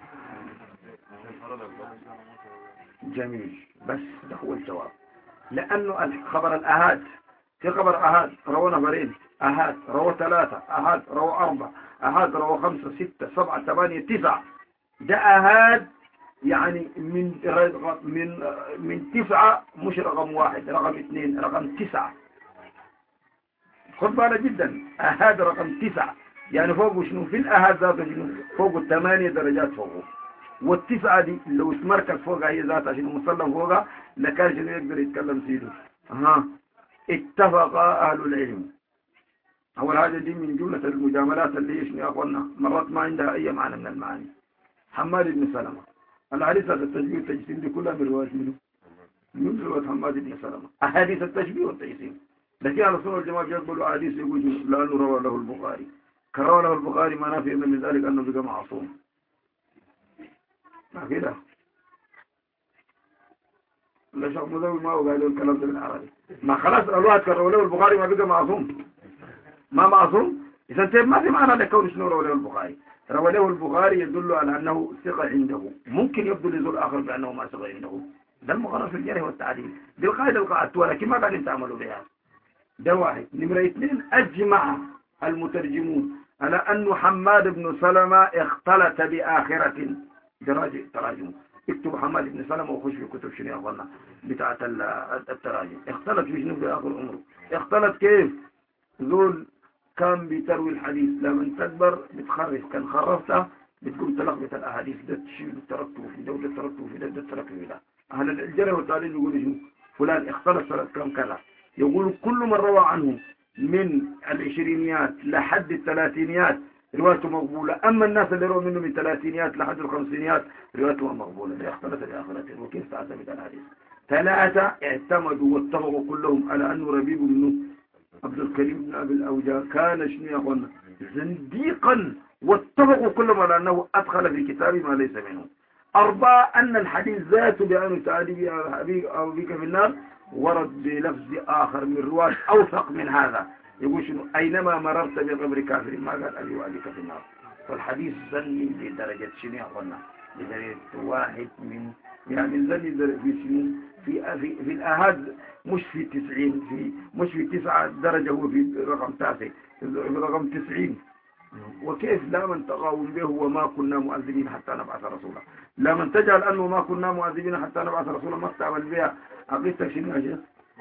جميل، بس ده هو الجواب. لأنه الخبر الأهاد في خبر أهاد روى نفرين، أهاد روى ثلاثة، أهاد روى أربعة، أهاد روى خمسة ستة سبعة ثمانية تسعة. ده أهاد يعني من من من تسعة، مش رقم واحد، رقم اثنين، رقم تسعة. خد بالك جدا، أهاد رقم تسعة يعني فوق شنو في الأهاد ذاته شنو فوق الثمانية درجات فوقه، والتسعة دي لو اتمركز فوقها هي ذاتها شنو مسلم فوقها لكان شنو يقدر يتكلم سيده. أها اتفق أهل العلم. أول حاجة دي من جملة المجاملات اللي يشنو يا أخوانا مرات ما عندها أي معنى من المعاني. حماد بن سلمة الحديث التشبيه والتجسيم دي كلها من رواية منه؟ من رواية حماد بن سلمة أحاديث التشبيه والتجسيم. لكن على السنة والجماعة يقبلوا أحاديث يقولوا لأنه روى له البخاري، كروى له البخاري ما نافي من ذلك أنه بقى معصوم. ما كده لا شيخ مزوي ما هو قالوا الكلام ده بالعربي، ما خلاص الواحد كروى له البخاري ما بقى معصوم، ما معصوم. إذا انت ما في معنى لكون شنو روى له البخاري. روى له البخاري يدل على أنه ثقة عنده، ممكن يبدو لزول آخر بأنه ما ثقة عنده. ده المقرر في الجرح والتعديل، دي القاعدة اللي قعدتوها لكن ما قاعدين تعملوا بها. ده واحد. نمرة اثنين، أجمع المترجمون على أن حماد بن سلمة اختلط بآخرة. دراجة تراجم اكتب حماد بن سلمة وخش في كتب شنو يا اخوانا بتاعت التراجم. اختلط في شنو في آخر عمره. اختلط كيف؟ ذول كان بيتروي الحديث لما تكبر بتخرف، كان خرفتها بتقوم تلخبط الاحاديث، ده تشيل تركته في ده وده تركته في ده ده تركته في ده. اهل الجرح والتعديل يقولوا شنو فلان اختلط سنة كم كذا، يقولوا كل من روى عنه من العشرينيات لحد الثلاثينيات روايته مقبولة، اما الناس اللي روى منه من الثلاثينيات لحد الخمسينيات روايته مقبولة. ده اختلط باخرته. وكيف تعتمد الحديث؟ ثلاثة اعتمدوا واتفقوا كلهم على انه ربيب بن عبد الكريم بن أبي الأوجاع كان شنو يا أخوانا زنديقا، واتفقوا كلهم على أنه أدخل في كتابه ما ليس منه. أربعة أن الحديث ذاته بأنه تعالي أو بك في النار ورد بلفظ آخر من رواة أوثق من هذا، يقول شنو أينما مررت بقبر كافر ما قال أبي وأبيك في النار. فالحديث ظني بدرجة شنو يا أخوانا بدرجة واحد من يعني ظني في شنو في في في الآهاد مش في تسعين، في مش في تسعة درجة، هو في رقم تاسع في رقم تسعين. وكيف لا من تقاوم به وما كنا مؤذبين حتى نبعث رسولا. لا من تجعل أنه ما كنا مؤذبين حتى نبعث رسولا ما تعمل بها. عقيدتك شنو يا شيخ؟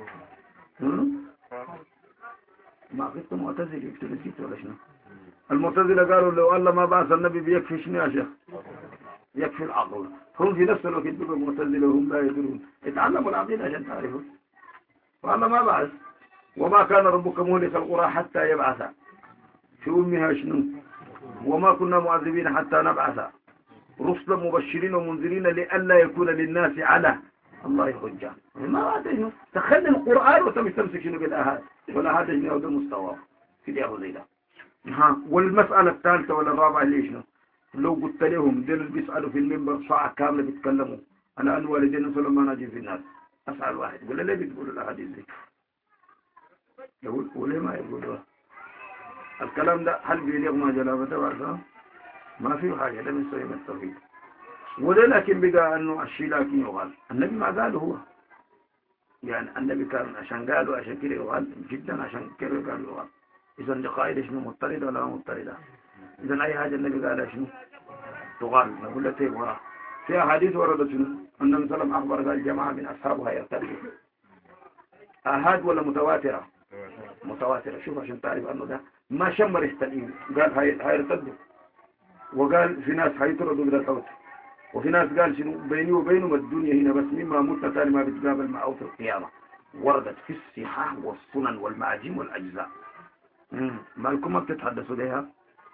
ما عقيدت معتزل يكتب نسيت ولا شنو؟ المعتزلة قالوا لو الله ما بعث النبي بيكفي شنو يا شيخ؟ يكفي العقل. هم في نفس الوقت يدروا المعتزلة وهم لا يدرون. اتعلموا العقيدة عشان تعرفوا. والله ما بعث، وما كان ربك مهلك القرى حتى يبعث في أمها شنو، وما كنا معذبين حتى نبعث رسلا مبشرين ومنذرين لئلا يكون للناس على الله يحجه ما هذا تخلي القرآن وتم تمسك شنو بالآهات ولا هذا شنو هذا مستوى في دي أبو زيدا. ها والمسألة الثالثة ولا الرابعة ليش شنو لو قلت لهم دين اللي بيسألوا في المنبر ساعة كاملة بيتكلموا أنا أن والدين صلى الله عليه في الناس أسأل واحد يقول ليه بتقول الأحاديث دي يقول وليه ما يقولوا الكلام ده هل بيليق ما جلابته بعد ما في حاجة ده من سويم التوحيد وده لكن بقى أنه الشيء لكن يغال النبي ما قاله هو يعني النبي كان عشان قالوا عشان كده يغال جدا عشان كده قالوا يغال إذا لقائد شنو مضطردة ولا مضطردة إذا أي حاجة النبي قالها شنو تغال نقول له تيب وراه في أحاديث وردت شنو النبي صلى الله عليه وسلم أخبر قال جماعة من أصحابها يرتدوا آهاد ولا متواترة متواترة شوف عشان تعرف أنه ده ما شمر يستليم قال هيرتدوا وقال في ناس هيطردوا إلى الحوت وفي ناس قال شنو بيني وبينهم الدنيا هنا بس مما مت ثاني ما بتقابل معه في القيامة وردت في الصحاح والسنن والمعاجم والأجزاء ما لكم ما بتتحدثوا بها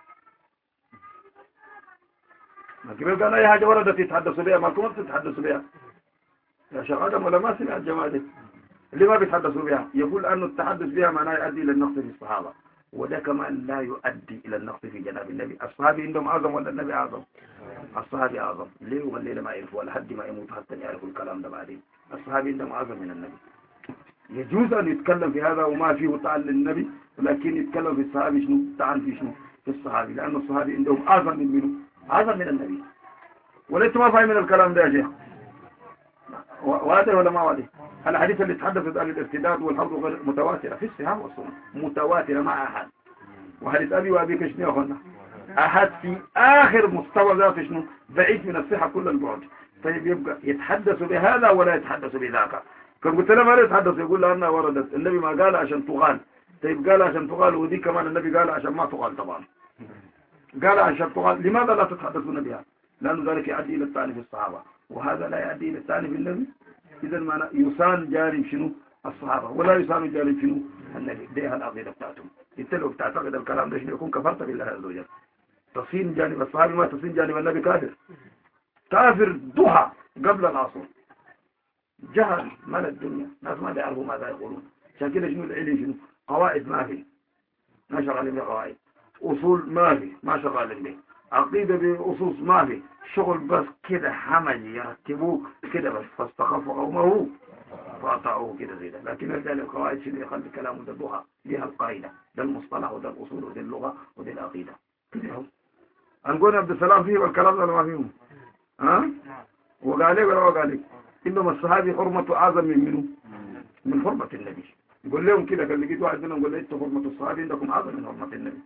ما كيف قال أي حاجة وردت يتحدثوا بها ما لكم ما بتتحدثوا بها يا شيخ آدم ولا ما سمع الجماعة دي اللي ما بيتحدثوا بها يقول أنه التحدث بها معناه يؤدي إلى النقص في الصحابة وده كمان لا يؤدي إلى النقص في جناب النبي الصحابي عندهم أعظم ولا النبي أعظم الصحابي أعظم ليه والليلة ما يعرفوا ولا حد ما يموت حتى يعرفوا الكلام ده بعدين الصحابي عندهم أعظم من النبي يجوز أن يتكلم في هذا وما فيه طعن للنبي ولكن يتكلم في الصحابي شنو طعن في شنو في الصحابي لأن الصحابي عندهم أعظم من منه أعظم من النبي وليت ما فاهم من الكلام ده يا شيخ واضح ولا ما واضح الحديث اللي تحدثت عن الارتداد والحوض غير متواترة في الصحاح والسنة متواترة مع أحد وحديث أبي وأبيك شنو يا أخوانا أحد في آخر مستوى ذات شنو بعيد من الصحة كل البعد طيب يبقى يتحدث بهذا ولا يتحدث بذاك كان قلت له ما يتحدث يقول له أنها وردت النبي ما قال عشان تغال طيب قال عشان تغال ودي كمان النبي قال عشان ما تغال طبعا قال عشان تغال لماذا لا تتحدثون بها لأن ذلك يؤدي إلى الثاني في الصحابة وهذا لا يؤدي إلى الثاني في النبي إذا ما يسان جانب شنو الصحابة ولا يسان جانب شنو النبي ديها العقيدة بتاعتهم انت لو بتعتقد الكلام ده شنو يكون كفرت بالله عز وجل تصين جانب الصحابي ما تصين جانب النبي كافر كافر ضحى قبل العصر جهل مال الدنيا ناس ما بيعرفوا ماذا يقولون عشان كده شنو العلم شنو قواعد ما في ما شغالين بقواعد أصول ما في ما شغالين به عقيدة بأصوص ما في شغل بس كده حمل يرتبوه كده بس فاستخف قومه فأطعوه كده زي ده لكن هذه القواعد شنو يخلي كلامه ده ضحى ليها القاعدة ده المصطلح وده الأصول وده اللغة وده العقيدة كده هم هنقول عبد السلام فيه والكلام ده ما فيهم ها وقال لك ولا وقال لك إنما الصحابي حرمته أعظم من منه من حرمة النبي يقول لهم كده كان لقيت واحد منهم يقول لي انتوا حرمة الصحابي عندكم أعظم من حرمة النبي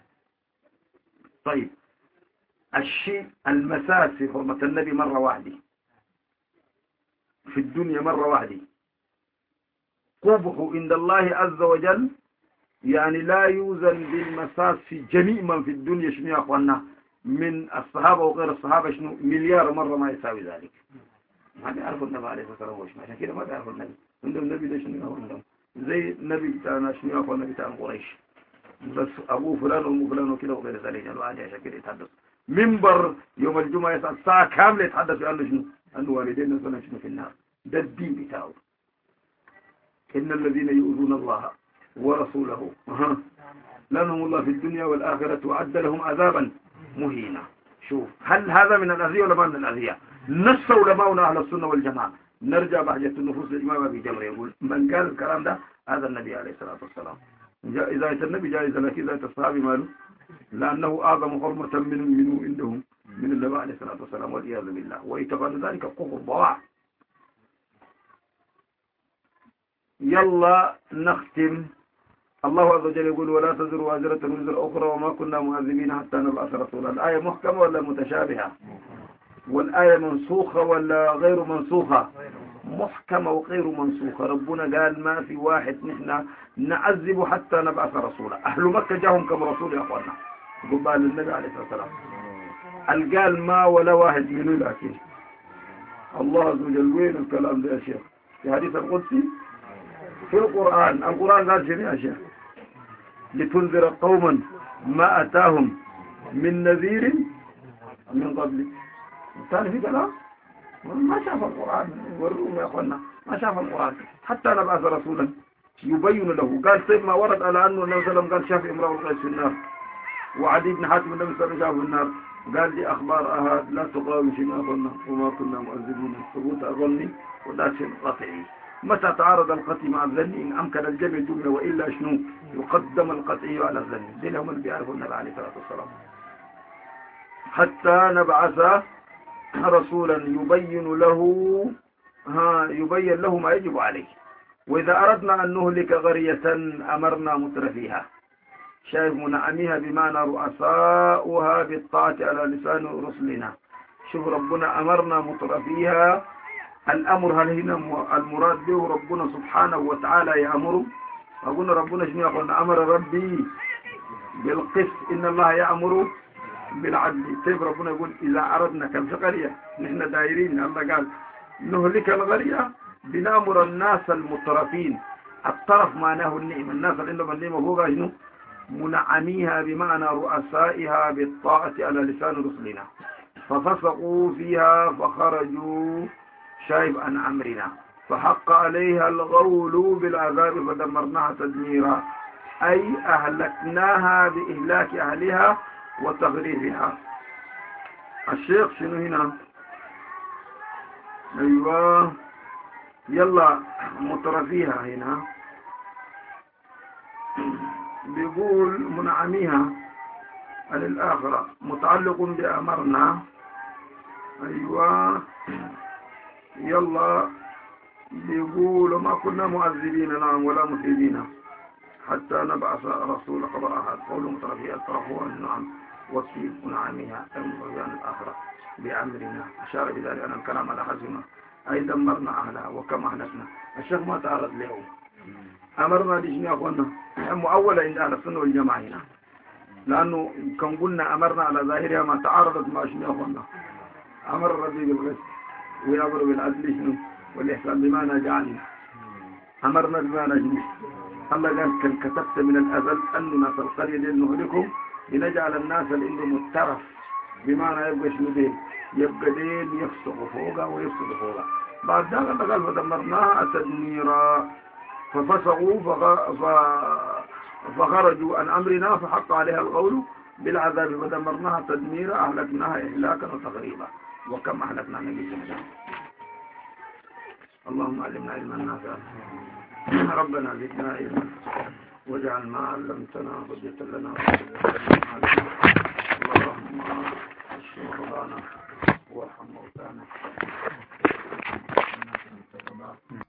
طيب الشيء المساس في حرمة النبي مرة واحدة في الدنيا مرة واحدة قبح عند الله عز وجل يعني لا يوزن بالمساس في جميع من في الدنيا شنو يا أخوانا من الصحابة وغير الصحابة شنو مليار مرة ما يساوي ذلك ما بيعرفوا النبي عليه الصلاة والسلام عشان كده ما بيعرفوا النبي عندهم النبي ده شنو عندهم زي النبي بتاعنا شنو يا أخوانا بتاع قريش بس أبو فلان وأم فلان وكده وغير ذلك قالوا عادي عشان كده يتحدث منبر يوم الجمعة يسأل ساعة كاملة يتحدث قال شنو أن والدين صلى شنو في النار ده الدين بتاعه إن الذين يؤذون الله ورسوله لعنهم الله في الدنيا والآخرة وعد لهم عذابا مهينا شوف هل هذا من الأذية ولا ما من الأذية نص علماؤنا أهل السنة والجماعة نرجع بحجة النفوس للإمام أبي جمر يقول من قال الكلام ده هذا النبي عليه الصلاة والسلام إذا النبي جائزة لكن إذا الصحابي ماله لأنه أعظم حرمة من منه عندهم من النبي عليه الصلاة والسلام والعياذ بالله ويتقال ذلك كفر ضواع. يلا نختم. الله عز وجل يقول ولا تزر وازرة وزر أخرى وما كنا معذبين حتى نبعث رسولا. الآية محكمة ولا متشابهة؟ والآية منسوخة ولا غير منسوخة؟ محكمة وغير منسوخة. ربنا قال ما في واحد نحن نعذب حتى نبعث رسولا. أهل مكة جاهم كم رسول يا أخوانا قبال النبي عليه الصلاة والسلام قال ما ولا واحد منه لكن الله عز وجل وين الكلام ده يا شيخ في حديث القدسي في القرآن. القرآن قال شنو يا شيخ لتنذر قوما ما أتاهم من نذير من قبل. ثاني في كلام ما شاف القرآن وروهم يا أخوانا ما شاف القرآن حتى نبعث رسولا يبين له. قال طيب ما ورد على أنه النبي صلى الله عليه وسلم قال شاف امرأة القيس في النار، وعدي بن حاتم النبي صلى الله عليه وسلم شافه في النار. قال دي أخبار أهاد لا تقاوم شيء ما قلنا وما كنا مؤذبين. ثبوت الظني ولا شيء قطعي. متى تعارض القطعي مع الظني إن أمكن الجمع جملة وإلا شنو يقدم القطعي على الظني. دي لهم اللي بيعرفوا النبي عليه الصلاة والسلام. حتى نبعث رسولا يبين له ها يبين له ما يجب عليه. وإذا أردنا أن نهلك قرية أمرنا مترفيها. شايف منعميها بمعنى رؤساؤها بالطاعة على لسان رسلنا. شوف ربنا أمرنا مترفيها. الأمر هل هنا المراد به ربنا سبحانه وتعالى يأمر. أقول ربنا شنو يقول أمر ربي بالقسط إن الله يأمر بالعدل. طيب ربنا يقول إذا أردنا كم في قرية نحن دايرين الله قال نهلك القرية بنامر الناس المترفين. الطرف معناه النعمة. الناس اللي عندهم النعمة فوق شنو منعميها بمعنى رؤسائها بالطاعة على لسان رسلنا. ففسقوا فيها فخرجوا شايب عن أمرنا فحق عليها الغول بالعذاب فدمرناها تدميرا. أي أهلكناها بإهلاك أهلها وتغريبها. الشيخ شنو هنا أيوة يلا مترفيها هنا بيقول منعميها على الآخرة متعلق بأمرنا. أيوة يلا بيقول ما كنا مؤذبين نعم ولا مفيدين حتى نبعث رسول قضاءها. قول مترفيها الطرفوها النعم وكيف منعميها المريان الآخرة بأمرنا. أشار بذلك أن الكلام على حزمه أي دمرنا أهلها وكم أهلكنا. الشيخ ما تعرض له. أمرنا دي شنو يا أخوانا مؤولة عند أهل السنة والجماعة هنا لأنه كان قلنا أمرنا على ظاهرها ما تعارضت مع شنو يا أخوانا. أمر ربي بالغيث ويأمر بالعدل شنو والإحسان بما نجعلنا. أمرنا بما نجعلنا. الله قال كان كتبت من الأزل أننا في القرية دي نهلكم لنجعل الناس اللي عندهم الترف بمعنى يبقى شنو دين يبقى دين يفسق فوقها ويفسق فوقها. بعد ذلك قال فدمرناها تدميرا. ففسقوا فخرجوا عن أمرنا فحق عليها القول بالعذاب فدمرناها تدميرا أهلكناها إهلاكا وتغريبا وكم أهلكنا من جميعا. اللهم علمنا علما نافعا ربنا زدنا علما واجعل ما علمتنا حجة لنا اللهم اشف مرضانا وارحم موتانا.